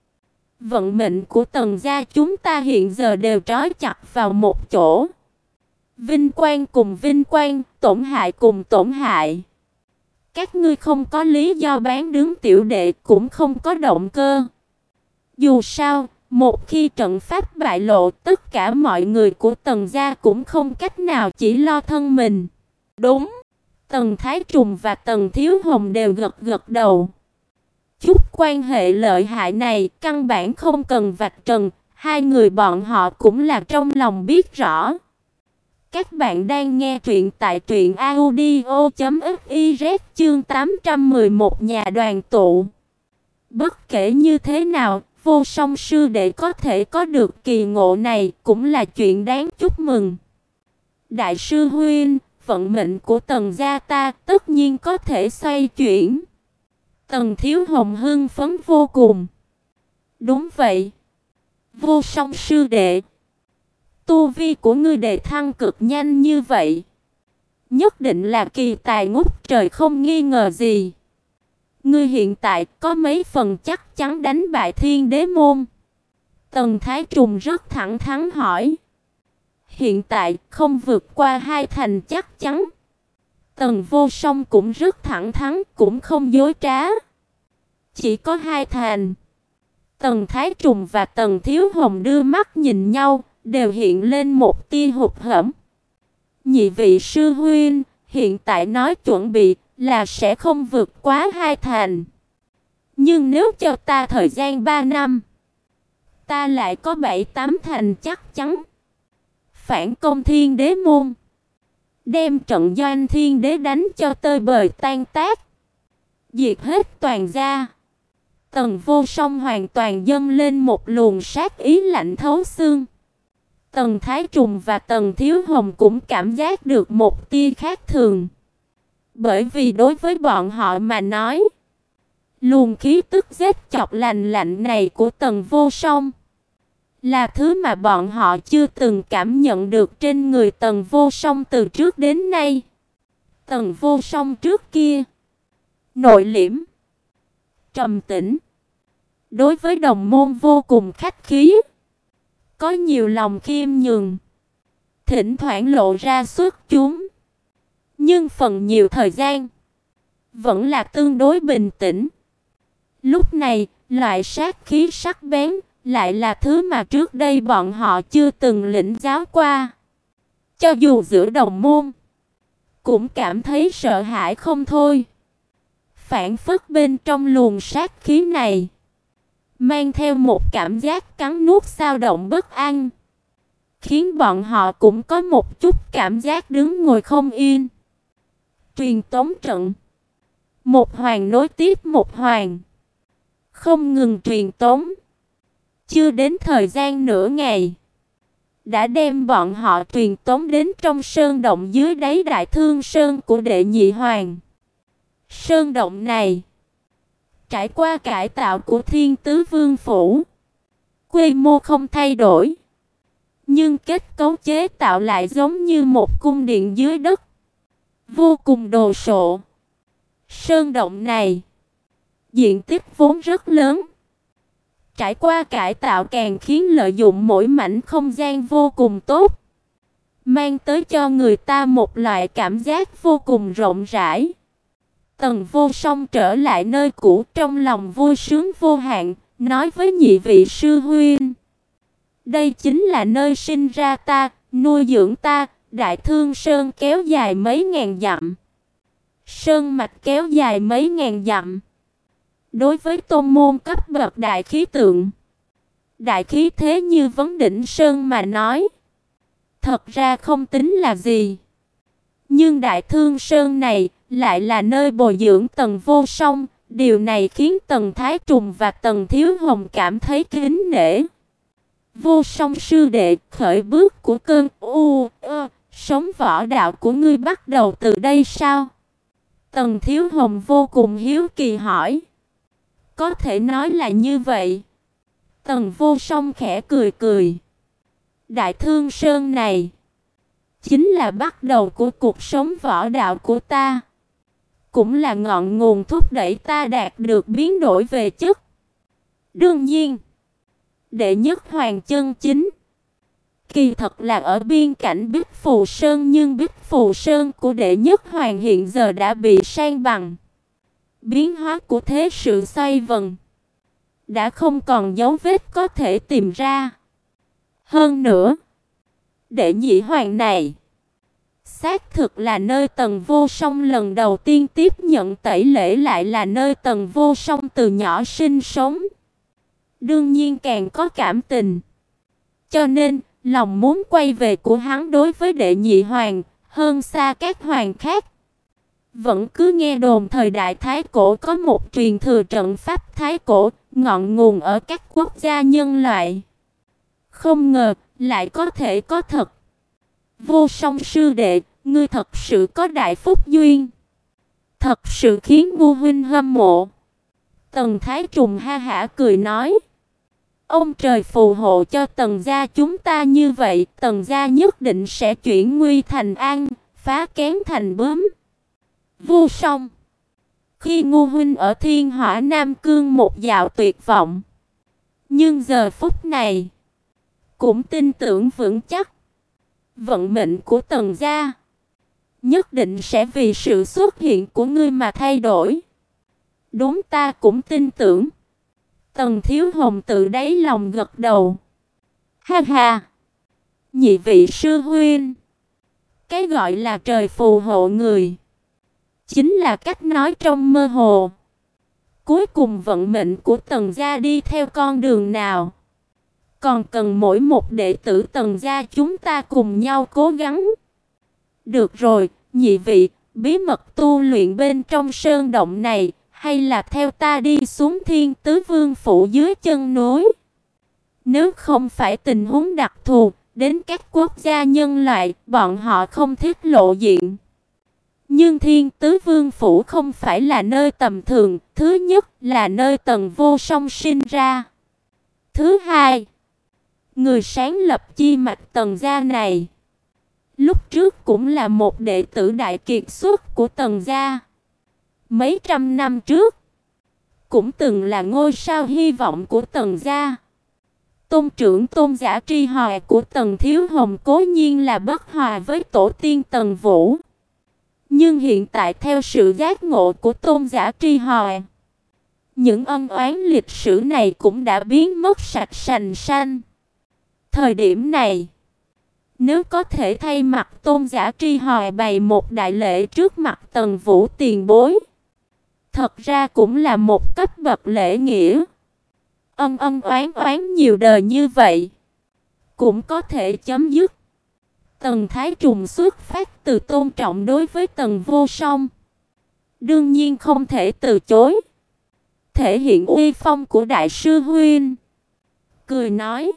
Vận mệnh của Tần gia chúng ta hiện giờ đều trói chặt vào một chỗ. Vinh quang cùng vinh quang, tổn hại cùng tổn hại. Các ngươi không có lý do bán đứng tiểu đệ, cũng không có động cơ. Dù sao, một khi trận pháp bại lộ, tất cả mọi người của Tần gia cũng không cách nào chỉ lo thân mình. Đúng. Tần Thái Trùng và Tần Thiếu Hồng đều gật gật đầu. Chút quan hệ lợi hại này căn bản không cần vạch trần, hai người bọn họ cũng là trong lòng biết rõ. Các bạn đang nghe truyện tại truyện audio chấm fiz chương tám trăm mười một nhà đoàn tụ. Bất kể như thế nào, Vô Song sư đệ có thể có được kỳ ngộ này cũng là chuyện đáng chúc mừng. Đại sư huynh, vận mệnh của Tần gia ta tất nhiên có thể xoay chuyển. Tần Thiếu Hồng hưng phấn vô cùng. Đúng vậy. Vô Song sư đệ, tu vi của ngươi đệ thăng cực nhanh như vậy, nhất định là kỳ tài ngút trời không nghi ngờ gì. Ngươi hiện tại có mấy phần chắc chắn đánh bại Thiên Đế môn? Tần Thái Trùng rất thẳng thắn hỏi. Hiện tại không vượt qua hai thành chắc chắn. Tần Vô Song cũng rất thẳng thắn, cũng không dối trá. Chỉ có hai thành. Tần Thái Trùng và Tần Thiếu Hồng đưa mắt nhìn nhau, đều hiện lên một tia hụt hẫng. Nhị vị sư huynh, hiện tại nói chuẩn bị là sẽ không vượt quá hai thành. Nhưng nếu cho ta thời gian ba năm, ta lại có bảy tám thành chắc chắn. Phản công Thiên Đế môn, đem trận Doanh Thiên Đế đánh cho tơi bời tan tác, diệt hết toàn gia. Tần Vô Song hoàn toàn dâng lên một luồng sát ý lạnh thấu xương. Tần Thái Trùng và Tần Thiếu Hồng cũng cảm giác được một tia khác thường. Bởi vì đối với bọn họ mà nói, luồng khí tức giết chọc lành lạnh này của Tần Vô Song là thứ mà bọn họ chưa từng cảm nhận được trên người Tần Vô Song từ trước đến nay. Tần Vô Song trước kia nội liễm, trầm tĩnh, đối với đồng môn vô cùng khách khí, có nhiều lòng khiêm nhường, thỉnh thoảng lộ ra xuất chúng, nhưng phần nhiều thời gian vẫn là tương đối bình tĩnh. Lúc này, loại sát khí sắc bén lại là thứ mà trước đây bọn họ chưa từng lĩnh giáo qua. Cho dù giữa đồng môn, cũng cảm thấy sợ hãi không thôi. Phản phất bên trong luồng sát khí này, mang theo một cảm giác cắn nuốt xao động bất an, khiến bọn họ cũng có một chút cảm giác đứng ngồi không yên. Truyền tống trận, một hoàng nối tiếp một hoàng, không ngừng truyền tống. Chưa đến thời gian nửa ngày, đã đem bọn họ truyền tống đến trong sơn động dưới đáy Đại Thương Sơn của đệ nhị hoàng. Sơn động này trải qua cải tạo của Thiên Tứ Vương Phủ, quy mô không thay đổi, nhưng kết cấu chế tạo lại giống như một cung điện dưới đất, vô cùng đồ sộ. Sơn động này diện tích vốn rất lớn, trải qua cải tạo càng khiến lợi dụng mỗi mảnh không gian vô cùng tốt, mang tới cho người ta một loại cảm giác vô cùng rộng rãi. Tần Vô Song trở lại nơi cũ trong lòng vui sướng vô hạn, nói với nhị vị sư huynh: đây chính là nơi sinh ra ta, nuôi dưỡng ta. Đại Thương Sơn kéo dài mấy ngàn dặm, sơn mạch kéo dài mấy ngàn dặm. Đối với tôn môn cấp bậc đại khí tượng, đại khí thế như Vấn Đỉnh Sơn mà nói, thật ra không tính là gì. Nhưng Đại Thương Sơn này lại là nơi bồi dưỡng Tần Vô Song, điều này khiến Tần Thái Trùng và Tần Thiếu Hồng cảm thấy kính nể. Vô Song sư đệ, khởi bước của cơn u ơ sống võ đạo của ngươi bắt đầu từ đây sao? Tần Thiếu Hồng vô cùng hiếu kỳ hỏi. Có thể nói là như vậy. Tần Vô Song khẽ cười cười. Đại Thương Sơn này chính là bắt đầu của cuộc sống võ đạo của ta, cũng là ngọn nguồn thúc đẩy ta đạt được biến đổi về chất. Đương nhiên, đệ nhất hoàng chân chính kỳ thật là ở biên cảnh Bích Phù Sơn, nhưng Bích Phù Sơn của đệ nhất hoàng hiện giờ đã bị san bằng. Biến hóa của thế sự xoay vần đã không còn dấu vết có thể tìm ra. Hơn nữa, đệ nhị hoàng này xác thực là nơi Tần Vô Song lần đầu tiên tiếp nhận tẩy lễ, lại là nơi Tần Vô Song từ nhỏ sinh sống. Đương nhiên càng có cảm tình. Cho nên, lòng muốn quay về của hắn đối với đệ nhị hoàng hơn xa các hoàng khác. Vẫn cứ nghe đồn thời đại Thái Cổ có một truyền thừa trận pháp Thái Cổ, ngọn nguồn ở các quốc gia nhân loại. Không ngờ, lại có thể có thật. Vô Song sư đệ, ngươi thật sự có đại phúc duyên, thật sự khiến Ngô huynh hâm mộ. Tần Thái Trùng ha hả cười nói. Ông trời phù hộ cho Tần gia chúng ta như vậy, Tần gia nhất định sẽ chuyển nguy thành an, phá kén thành bướm. Vô Song, khi Ngô huynh ở Thiên Hỏa Nam Cương một dạo tuyệt vọng, nhưng giờ phút này cũng tin tưởng vững chắc vận mệnh của Tần gia nhất định sẽ vì sự xuất hiện của ngươi mà thay đổi. Đúng, ta cũng tin tưởng. Tần Thiếu Hồng tự đáy lòng gật đầu. Ha ha, nhị vị sư huynh, cái gọi là trời phù hộ người chính là cách nói trong mơ hồ. Cuối cùng vận mệnh của Tần gia đi theo con đường nào, còn cần mỗi một đệ tử Tần gia chúng ta cùng nhau cố gắng. Được rồi, nhị vị, bí mật tu luyện bên trong sơn động này, hay là theo ta đi xuống Thiên Tứ Vương phủ dưới chân núi. Nếu không phải tình huống đặc thù, đến các quốc gia nhân loại, bọn họ không thiết lộ diện. Nhưng Thiên Tứ Vương phủ không phải là nơi tầm thường, thứ nhất là nơi Tần Vô Song sinh ra. Thứ hai, người sáng lập chi mạch Tần gia này, lúc trước cũng là một đệ tử đại kiệt xuất của Tần gia. Mấy trăm năm trước, cũng từng là ngôi sao hy vọng của Tần gia. Tôn trưởng Tôn Giả Tri Hòa của Tần Thiếu Hồng cố nhiên là bất hòa với tổ tiên Tần Vũ. Nhưng hiện tại theo sự giác ngộ của Tôn Giả Tri Hòa, những ân oán lịch sử này cũng đã biến mất sạch sành sanh. Thời điểm này, nếu có thể thay mặt Tôn Giả Tri Hòa bày một đại lễ trước mặt Tần Vũ tiền bối, thật ra cũng là một cấp bậc lễ nghĩa. Ân ân oán oán nhiều đời như vậy, cũng có thể chấm dứt. Tần Thái Trùng xuất phát từ tôn trọng đối với Tần Vô Song, đương nhiên không thể từ chối. Thể hiện uy phong của đại sư huynh, cười nói: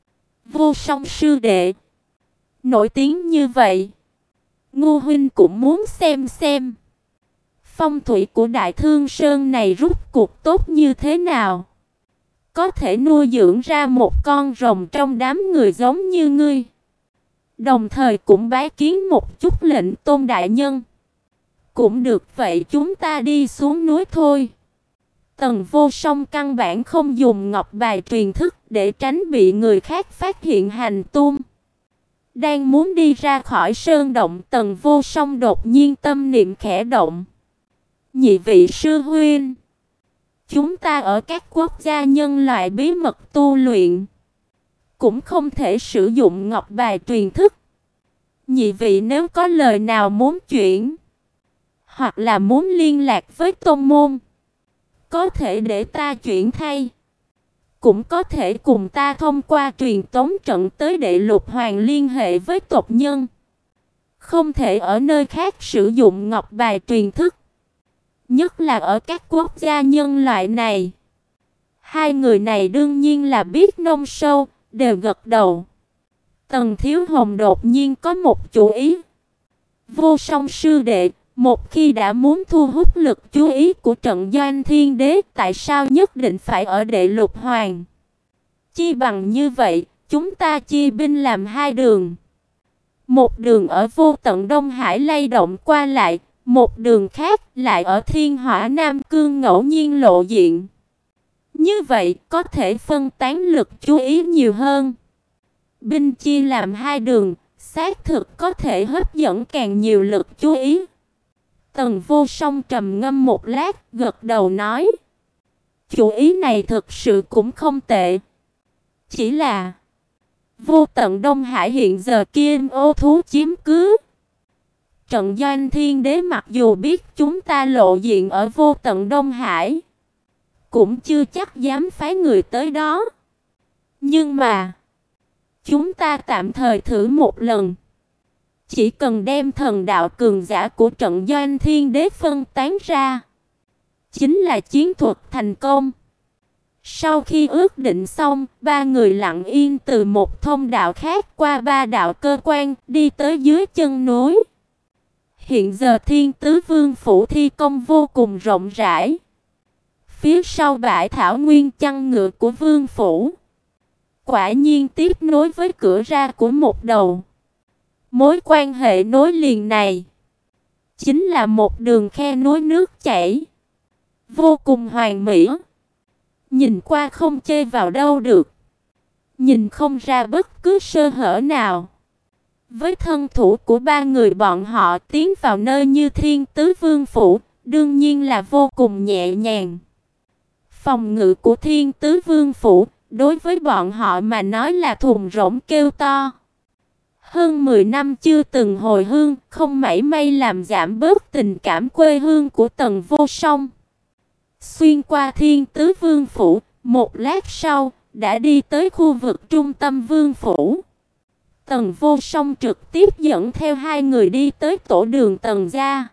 Vô Song sư đệ, nổi tiếng như vậy, Ngô huynh cũng muốn xem xem phong thủy của Đại Thương Sơn này rút cuộc tốt như thế nào, có thể nuôi dưỡng ra một con rồng trong đám người giống như ngươi. Đồng thời cũng bái kiến một chút lệnh Tôn đại nhân. Cũng được, vậy chúng ta đi xuống núi thôi. Tần Vô Song căn bản không dùng ngọc bài truyền thức để tránh bị người khác phát hiện hành tung. Đang muốn đi ra khỏi sơn động, Tần Vô Song đột nhiên tâm niệm khẽ động. Nhị vị sư huynh, chúng ta ở các quốc gia nhân loại bí mật tu luyện, cũng không thể sử dụng ngọc bài truyền thức. Nhị vị nếu có lời nào muốn chuyển, hoặc là muốn liên lạc với tôn môn, có thể để ta chuyển thay. Cũng có thể cùng ta thông qua truyền tống trận tới Đệ Lục Hoàng liên hệ với tộc nhân. Không thể ở nơi khác sử dụng ngọc bài truyền thức, nhất là ở các quốc gia nhân loại này. Hai người này đương nhiên là biết nông sâu, đều gật đầu. Tần Thiếu Hồng đột nhiên có một chủ ý. Vô Song sư đệ, một khi đã muốn thu hút lực chú ý của trận doanh thiên đế, tại sao nhất định phải ở Đệ Lục Hoàng? Chi bằng như vậy, chúng ta chia binh làm hai đường. Một đường ở vô tận Đông Hải lay động qua lại, một đường khác lại ở Thiên Hỏa Nam Cương ngẫu nhiên lộ diện. Như vậy có thể phân tán lực chú ý nhiều hơn. Binh chia làm hai đường, xác thực có thể hấp dẫn càng nhiều lực chú ý. Tần Vô Song trầm ngâm một lát, gật đầu nói: chủ ý này thực sự cũng không tệ. Chỉ là vô tận Đông Hải hiện giờ Kim ô thú chiếm cứ. Trận doanh thiên đế mặc dù biết chúng ta lộ diện ở vô tận Đông Hải, cũng chưa chắc dám phái người tới đó. Nhưng mà chúng ta tạm thời thử một lần. Chỉ cần đem thần đạo cường giả của trận doanh thiên đế phân tán ra, chính là chiến thuật thành công. Sau khi ước định xong, ba người lặng yên từ một thông đạo khác qua ba đạo cơ quan, đi tới dưới chân núi. Hiện giờ Thiên Tứ Vương phủ thi công vô cùng rộng rãi. Phía sau bãi thảo nguyên chăn ngựa của vương phủ, quả nhiên tiếp nối với cửa ra của một đầu. Mối quan hệ nối liền này chính là một đường khe núi nước chảy, vô cùng hoàn mỹ. Nhìn qua không chê vào đâu được, nhìn không ra bất cứ sơ hở nào. Với thân thủ của ba người bọn họ, tiến vào nơi như Thiên Tứ Vương phủ, đương nhiên là vô cùng nhẹ nhàng. Phòng ngự của Thiên Tứ Vương phủ, đối với bọn họ mà nói là thùng rỗng kêu to. Hơn mười năm chưa từng hồi hương, không mảy may làm giảm bớt tình cảm quê hương của Tần Vô Song. Xuyên qua Thiên Tứ Vương phủ, một lát sau, đã đi tới khu vực trung tâm vương phủ. Tần Vô Song trực tiếp dẫn theo hai người đi tới tổ đường Tần gia.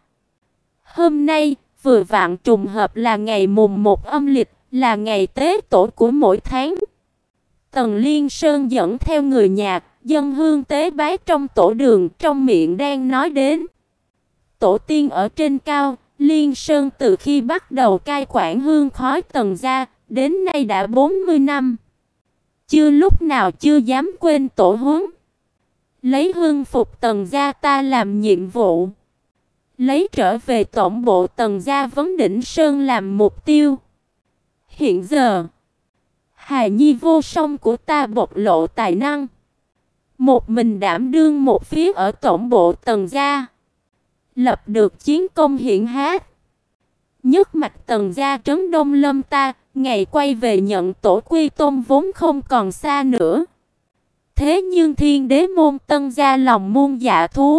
Hôm nay, vừa vặn trùng hợp là ngày mùng một âm lịch, là ngày tế tổ của mỗi tháng. Tần Liên Sơn dẫn theo người nhà, dân hương tế bái trong tổ đường, trong miệng đang nói đến tổ tiên ở trên cao. Liên Sơn từ khi bắt đầu cai quản hương khói Tần gia, đến nay đã bốn mươi năm. Chưa lúc nào chưa dám quên tổ huấn. Lấy hương phục Tần gia ta làm nhiệm vụ. Lấy trở về tổng bộ Tần gia Vấn Đỉnh Sơn làm mục tiêu. Hiện giờ, hài nhi Vô Song của ta bộc lộ tài năng. Một mình đảm đương một phía ở tổng bộ Tần gia. Lập được chiến công hiển hách. Nhất mạch Tần gia trấn Đông Lâm ta, ngày quay về nhận tổ quy tôn vốn không còn xa nữa. Thế nhưng Thiên Đế môn Tân gia lòng muôn dạ thú.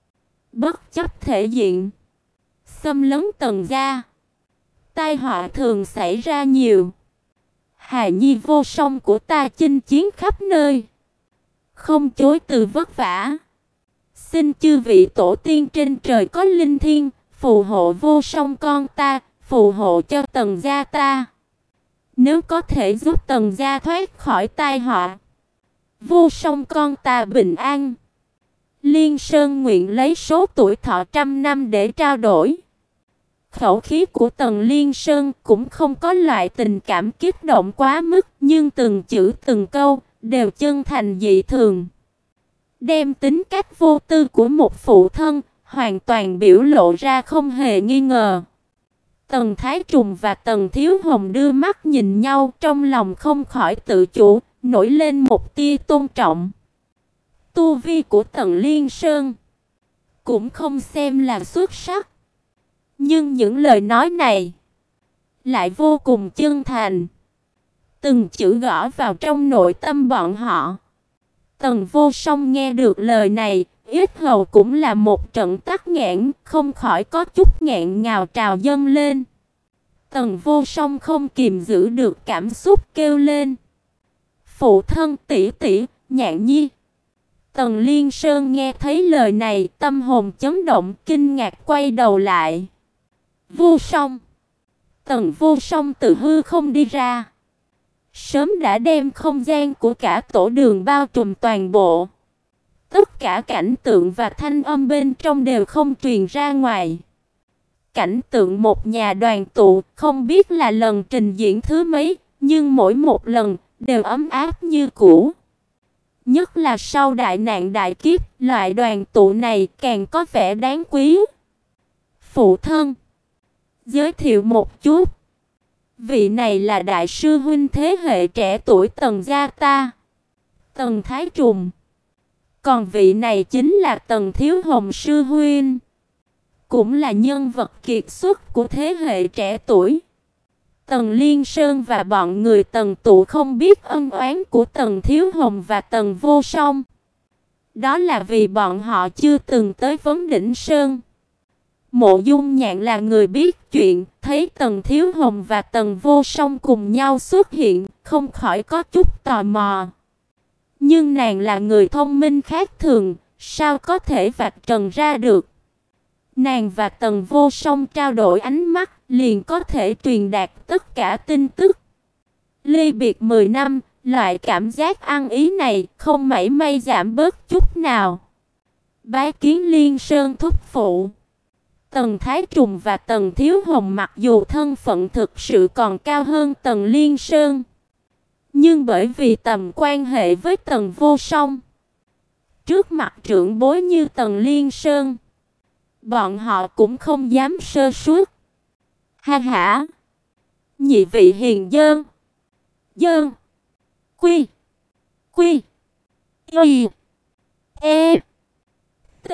Bất chấp thể diện, xâm lấn Tần gia, tai họa thường xảy ra nhiều. Hài nhi Vô Song của ta chinh chiến khắp nơi, không chối từ vất vả. Xin chư vị tổ tiên trên trời có linh thiêng, phù hộ Vô Song con ta, phù hộ cho Tần gia ta. Nếu có thể giúp Tần gia thoát khỏi tai họa, Vô Song con ta bình an. Liên Sơn nguyện lấy số tuổi thọ trăm năm để trao đổi. Khẩu khí của Tần Liên Sơn cũng không có loại tình cảm kích động quá mức, nhưng từng chữ từng câu đều chân thành dị thường. Đem tính cách vô tư của một phụ thân hoàn toàn biểu lộ ra không hề nghi ngờ. Tần Thái Trùng và Tần Thiếu Hồng đưa mắt nhìn nhau, trong lòng không khỏi tự chủ nổi lên một tia tôn trọng. Tu vi của Tần Liên Sơn cũng không xem là xuất sắc, nhưng những lời nói này lại vô cùng chân thành, từng chữ gõ vào trong nội tâm bọn họ. Tần Vô Song nghe được lời này, yết hầu cũng là một trận tắc nghẹn, không khỏi có chút nghẹn ngào trào dâng lên. Tần Vô Song không kìm giữ được cảm xúc kêu lên: "Phụ thân, tỷ tỷ, Nhạn Nhi." Tần Liên Sơn nghe thấy lời này, tâm hồn chấn động, kinh ngạc quay đầu lại. Vô Song. Tần Vô Song từ hư không đi ra, sớm đã đem không gian của cả tổ đường bao trùm toàn bộ. Tất cả cảnh tượng và thanh âm bên trong đều không truyền ra ngoài. Cảnh tượng một nhà đoàn tụ, không biết là lần trình diễn thứ mấy, nhưng mỗi một lần đều ấm áp như cũ. Nhất là sau đại nạn đại kiếp, loại đoàn tụ này càng có vẻ đáng quý. Phụ thân, giới thiệu một chút. Vị này là đại sư huynh thế hệ trẻ tuổi Tần gia ta, Tần Thái Trùng. Còn vị này chính là Tần Thiếu Hồng sư huynh, cũng là nhân vật kiệt xuất của thế hệ trẻ tuổi. Tần Liên Sơn và bọn người Tần tụ không biết ân oán của Tần Thiếu Hồng và Tần Vô Song. Đó là vì bọn họ chưa từng tới Vấn Đỉnh Sơn. Mộ Dung Nhạn là người biết chuyện, thấy Tần Thiếu Hồng và Tần Vô Song cùng nhau xuất hiện, không khỏi có chút tò mò. Nhưng nàng là người thông minh khác thường, sao có thể vạch trần ra được. Nàng và Tần Vô Song trao đổi ánh mắt, liền có thể truyền đạt tất cả tin tức. Ly biệt mười năm, loại cảm giác ăn ý này không mảy may giảm bớt chút nào. Bái kiến Liên Sơn thúc phụ. Tần Thái Trùng và Tần Thiếu Hồng mặc dù thân phận thực sự còn cao hơn Tần Liên Sơn, nhưng bởi vì tầm quan hệ với Tần Vô Song, trước mặt trưởng bối như Tần Liên Sơn, bọn họ cũng không dám sơ suất. Ha ha! Nhị vị hiền dơn, dơn, quy, quy, y, e, t,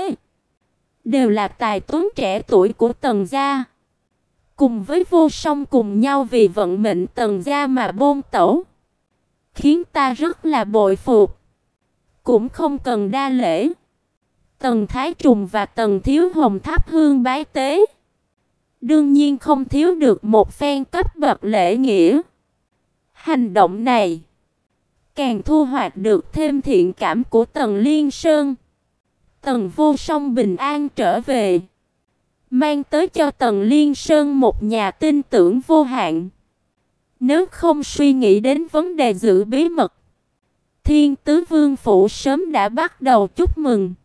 đều là tài tuấn trẻ tuổi của Tần gia. Cùng với Vô Song cùng nhau vì vận mệnh Tần gia mà bôn tẩu, khiến ta rất là bội phục. Cũng không cần đa lễ. Tần Thái Trùng và Tần Thiếu Hồng thắp hương bái tế, đương nhiên không thiếu được một phen cấp bậc lễ nghĩa. Hành động này càng thu hoạch được thêm thiện cảm của Tần Liên Sơn. Tần Vô Song bình an trở về, mang tới cho Tần Liên Sơn một nhà tin tưởng vô hạn. Nếu không suy nghĩ đến vấn đề giữ bí mật, Thiên Tứ Vương phủ sớm đã bắt đầu chúc mừng.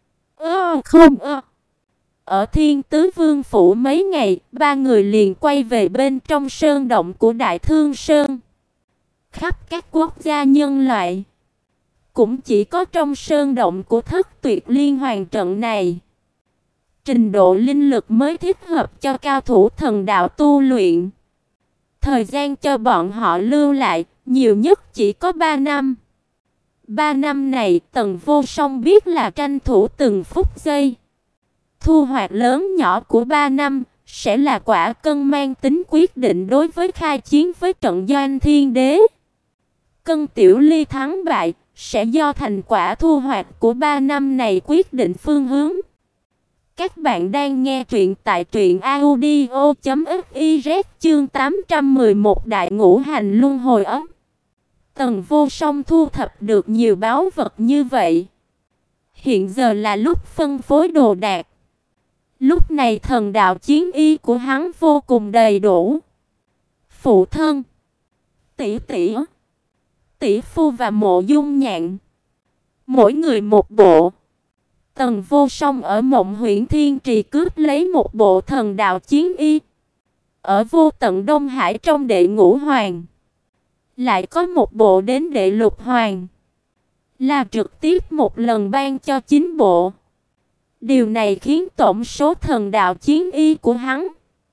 Ơ không ơ. Ở Thiên Tứ Vương phủ mấy ngày, ba người liền quay về bên trong sơn động của Đại Thương Sơn. Khắp các quốc gia nhân loại, cũng chỉ có trong sơn động của Thất Tuyệt Liên Hoàn trận này, trình độ linh lực mới thích hợp cho cao thủ thần đạo tu luyện. Thời gian cho bọn họ lưu lại, nhiều nhất chỉ có ba năm. Ba năm này, Tần Vô Song biết là tranh thủ từng phút giây. Thu hoạch lớn nhỏ của ba năm sẽ là quả cân mang tính quyết định đối với khai chiến với trận doanh thiên đế. Cân tiểu ly thắng bại sẽ do thành quả thu hoạch của ba năm này quyết định phương hướng. Các bạn đang nghe truyện tại truyện audio chấm fiz chương tám trăm mười một Đại Ngũ Hành Luân Hồi ấm. Tần Vô Song thu thập được nhiều báu vật như vậy. Hiện giờ là lúc phân phối đồ đạc. Lúc này thần đạo chiến y của hắn vô cùng đầy đủ. Phụ thân, tỷ tỷ, tỷ phu và Mộ Dung Nhạn, mỗi người một bộ. Tần Vô Song ở Mộng Huyễn Thiên Trì cướp lấy một bộ thần đạo chiến y. Ở Vô Tận Đông Hải trong đệ ngũ hoàng, lại có một bộ đến đệ lục hoàng, là trực tiếp một lần ban cho chín bộ. Điều này khiến tổng số thần đạo chiến y của hắn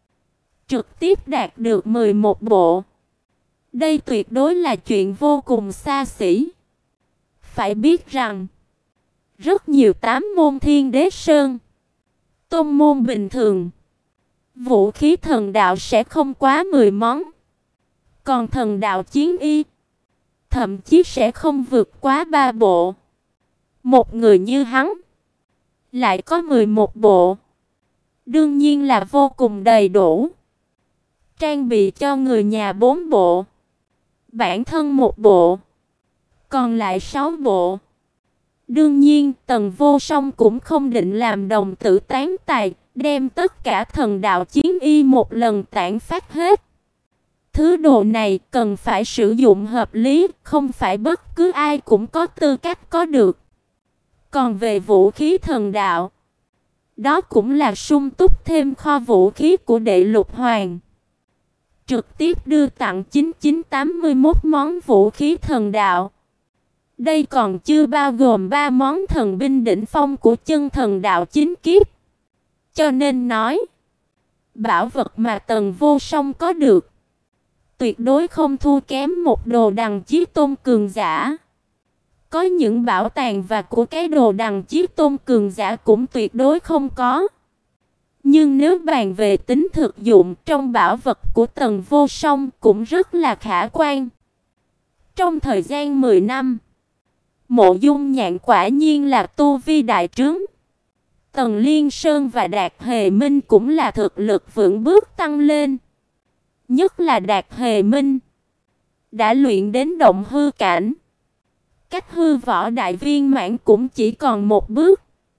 trực tiếp đạt được mười một bộ. Đây tuyệt đối là chuyện vô cùng xa xỉ. Phải biết rằng, rất nhiều tám môn thiên đế sơn, tôn môn bình thường, vũ khí thần đạo sẽ không quá mười món. Còn thần đạo chiến y, thậm chí sẽ không vượt quá ba bộ. Một người như hắn lại có mười một bộ, đương nhiên là vô cùng đầy đủ. Trang bị cho người nhà bốn bộ, bản thân một bộ, còn lại sáu bộ. Đương nhiên, Tần Vô Song cũng không định làm đồng tử tán tài, đem tất cả thần đạo chiến y một lần tản phát hết. Thứ đồ này cần phải sử dụng hợp lý, không phải bất cứ ai cũng có tư cách có được. Còn về vũ khí thần đạo, đó cũng là sung túc thêm kho vũ khí của đệ lục hoàng. Trực tiếp đưa tặng chín chín tám mươi mốt món vũ khí thần đạo. Đây còn chưa bao gồm ba món thần binh đỉnh phong của chân thần đạo chính kiếp. Cho nên nói, bảo vật mà Tần Vô Song có được tuyệt đối không thua kém một đồ đằng chí tôn cường giả. Có những bảo tàng và của cái đồ đằng chí tôn cường giả cũng tuyệt đối không có. Nhưng nếu bàn về tính thực dụng, trong bảo vật của Tần Vô Song cũng rất là khả quan. Trong thời gian mười năm, Mộ Dung Nhạn quả nhiên là tu vi đại trướng. Tần Liên Sơn và Đạt Hề Minh cũng là thực lực vững bước tăng lên. Nhất là Đạt Hề Minh đã luyện đến động hư cảnh, cách hư võ đại viên mãn cũng chỉ còn một bước.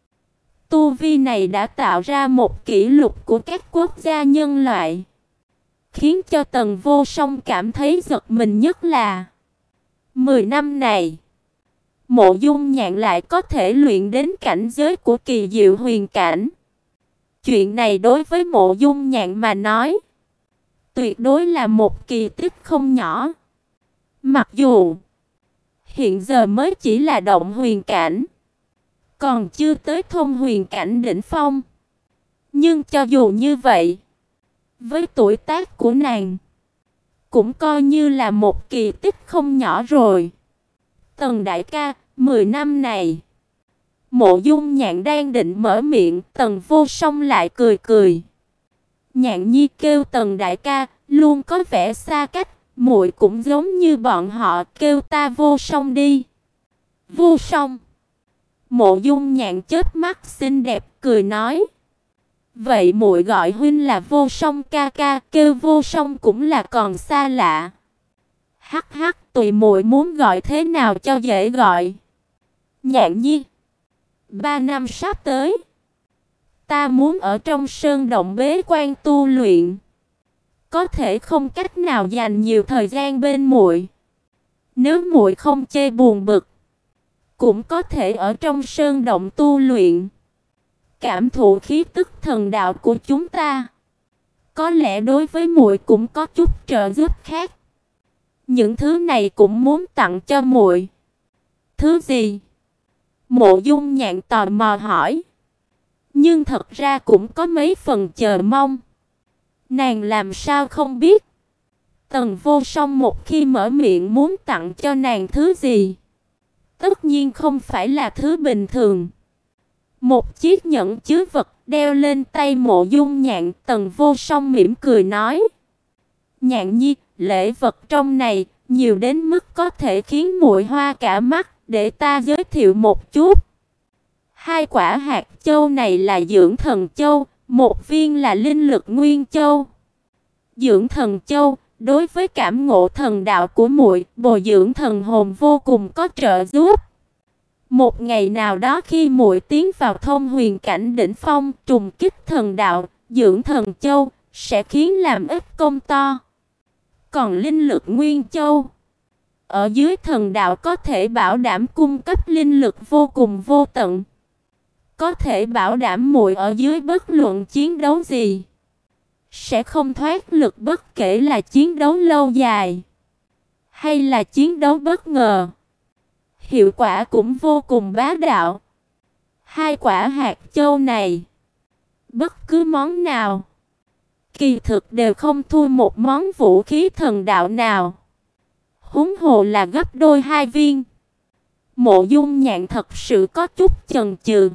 Tu vi này đã tạo ra một kỷ lục của các quốc gia nhân loại, khiến cho Tần Vô Song cảm thấy giật mình nhất là mười năm này, Mộ Dung Nhạn lại có thể luyện đến cảnh giới của kỳ diệu huyền cảnh. Chuyện này đối với Mộ Dung Nhạn mà nói, tuyệt đối là một kỳ tích không nhỏ. Mặc dù hiện giờ mới chỉ là động huyền cảnh, còn chưa tới thông huyền cảnh đỉnh phong, nhưng cho dù như vậy, với tuổi tác của nàng, cũng coi như là một kỳ tích không nhỏ rồi. Tần đại ca, mười năm này, Mộ Dung Nhạn đang định mở miệng, Tần Vô Song lại cười cười. Nhạn Nhi kêu Tần đại ca, luôn có vẻ xa cách, muội cũng giống như bọn họ, kêu ta Vô Song đi. Vô Song. Mộ Dung Nhạn chớp mắt xinh đẹp cười nói, vậy muội gọi huynh là Vô Song ca ca, kêu Vô Song cũng là còn xa lạ. Hắc hắc, tùy muội muốn gọi thế nào cho dễ gọi. Nhạn Nhi, ba năm sắp tới, ta muốn ở trong sơn động bế quan tu luyện, có thể không cách nào dành nhiều thời gian bên muội. Nếu muội không chê buồn bực, cũng có thể ở trong sơn động tu luyện, cảm thụ khí tức thần đạo của chúng ta. Có lẽ đối với muội cũng có chút trợ giúp khác. Những thứ này cũng muốn tặng cho muội. Thứ gì? Mộ Dung Nhạn tò mò hỏi. Nhưng thật ra cũng có mấy phần chờ mong. Nàng làm sao không biết? Tần Vô Song một khi mở miệng muốn tặng cho nàng thứ gì, tất nhiên không phải là thứ bình thường. Một chiếc nhẫn chứa vật đeo lên tay Mộ Dung Nhạn. Tần Vô Song mỉm cười nói: Nhạn Nhi, lễ vật trong này nhiều đến mức có thể khiến muội hoa cả mắt, để ta giới thiệu một chút. Hai quả hạt châu này là dưỡng thần châu, một viên là linh lực nguyên châu. Dưỡng thần châu đối với cảm ngộ thần đạo của muội, bồi dưỡng thần hồn vô cùng có trợ giúp. Một ngày nào đó khi muội tiến vào thông huyền cảnh đỉnh phong, trùng kích thần đạo, dưỡng thần châu sẽ khiến làm ít công to. Còn linh lực nguyên châu ở dưới thần đạo có thể bảo đảm cung cấp linh lực vô cùng vô tận, có thể bảo đảm muội ở dưới bất luận chiến đấu gì sẽ không thoát lực, bất kể là chiến đấu lâu dài hay là chiến đấu bất ngờ. Hiệu quả cũng vô cùng bá đạo. Hai quả hạt châu này, bất cứ món nào, kỳ thực đều không thua một món vũ khí thần đạo nào. Huống hồ là gấp đôi hai viên. Mộ Dung Nhạn thật sự có chút chần chừ.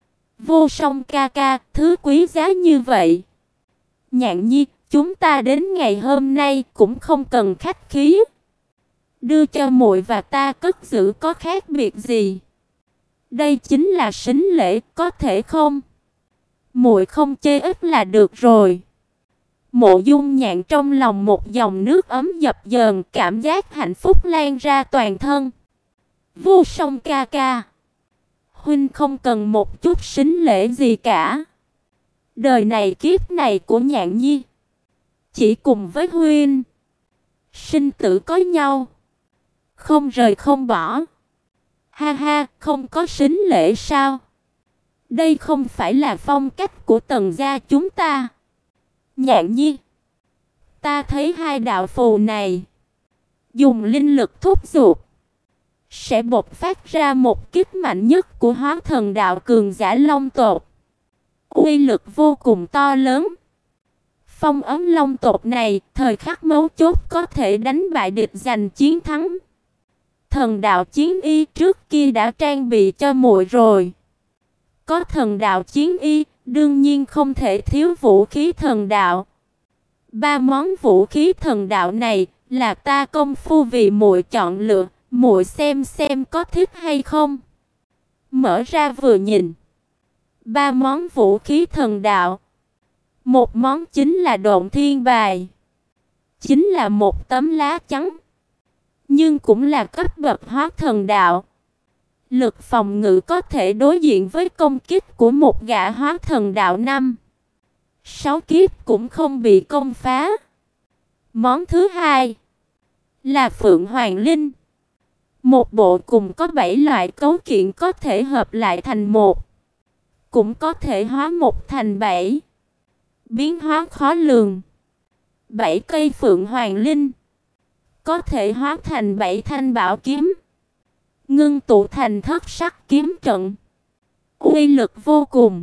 Vô Song ca ca, thứ quý giá như vậy. Nhạn Nhi, chúng ta đến ngày hôm nay cũng không cần khách khí. Đưa cho muội và ta cất giữ có khác biệt gì? Đây chính là sính lễ, có thể không? Muội không chê ít là được rồi. Mộ Dung Nhạn trong lòng một dòng nước ấm dập dờn, cảm giác hạnh phúc lan ra toàn thân. Vô Song ca ca, huynh không cần một chút sính lễ gì cả. Đời này kiếp này của Nhạn Nhi chỉ cùng với huynh sinh tử có nhau, không rời không bỏ. Ha ha, không có sính lễ sao? Đây không phải là phong cách của Tần gia chúng ta. Nhạn Nhi, ta thấy hai đạo phù này dùng linh lực thúc giục sẽ bộc phát ra một kích mạnh nhất của hóa thần đạo cường giả Long tộc. Uy lực vô cùng to lớn. Phong ấm Long tộc này, thời khắc mấu chốt có thể đánh bại địch, giành chiến thắng. Thần đạo chiến y trước kia đã trang bị cho muội rồi. Có thần đạo chiến y, đương nhiên không thể thiếu vũ khí thần đạo. Ba món vũ khí thần đạo này là ta công phu vì muội chọn lựa, muội xem xem có thích hay không. Mở ra vừa nhìn, ba món vũ khí thần đạo. Một món chính là Độn Thiên Bài, chính là một tấm lá chắn, nhưng cũng là cấp bậc hóa thần đạo. Lực phòng ngự có thể đối diện với công kích của một gã hóa thần đạo năm sáu kiếp cũng không bị công phá. Món thứ hai là Phượng Hoàng Linh, một bộ cùng có bảy loại cấu kiện có thể hợp lại thành một, cũng có thể hóa một thành bảy, biến hóa khó lường. Bảy cây Phượng Hoàng Linh có thể hóa thành bảy thanh bảo kiếm, ngưng tụ thành thất sắc kiếm trận, uy lực vô cùng.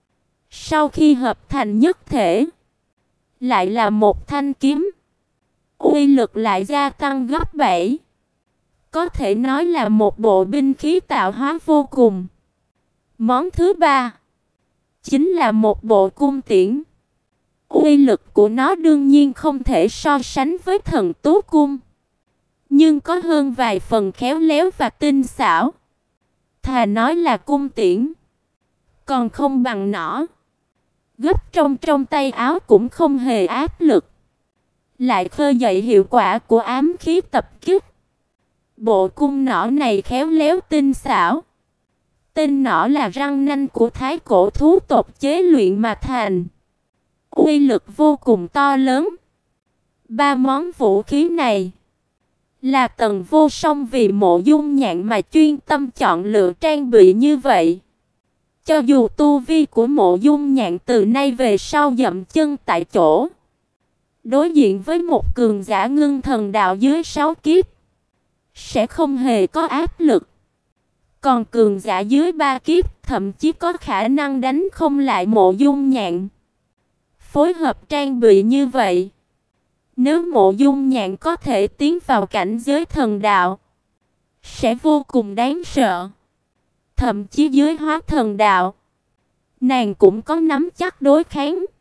Sau khi hợp thành nhất thể, lại là một thanh kiếm, uy lực lại gia tăng gấp bảy. Có thể nói là một bộ binh khí tạo hóa vô cùng. Món thứ ba chính là một bộ cung tiễn. Uy lực của nó đương nhiên không thể so sánh với Thần Tú Cung, nhưng có hơn vài phần khéo léo và tinh xảo. Thà nói là cung tiễn, còn không bằng nỏ. Gấp trong trong tay áo cũng không hề áp lực, lại khơi dậy hiệu quả của ám khí tập kích. Bộ cung nỏ này khéo léo tinh xảo. Tên nỏ là răng nanh của thái cổ thú tộc chế luyện mà thành, uy lực vô cùng to lớn. Ba món vũ khí này là Tần Vô Song vì Mộ Dung Nhạn mà chuyên tâm chọn lựa trang bị như vậy. Cho dù tu vi của Mộ Dung Nhạn từ nay về sau dậm chân tại chỗ, đối diện với một cường giả ngưng thần đạo dưới sáu kiếp, sẽ không hề có áp lực. Còn cường giả dưới ba kiếp thậm chí có khả năng đánh không lại Mộ Dung Nhạn. Phối hợp trang bị như vậy, nếu Mộ Dung Nhạn có thể tiến vào cảnh giới thần đạo, sẽ vô cùng đáng sợ. Thậm chí dưới hóa thần đạo, nàng cũng có nắm chắc đối kháng.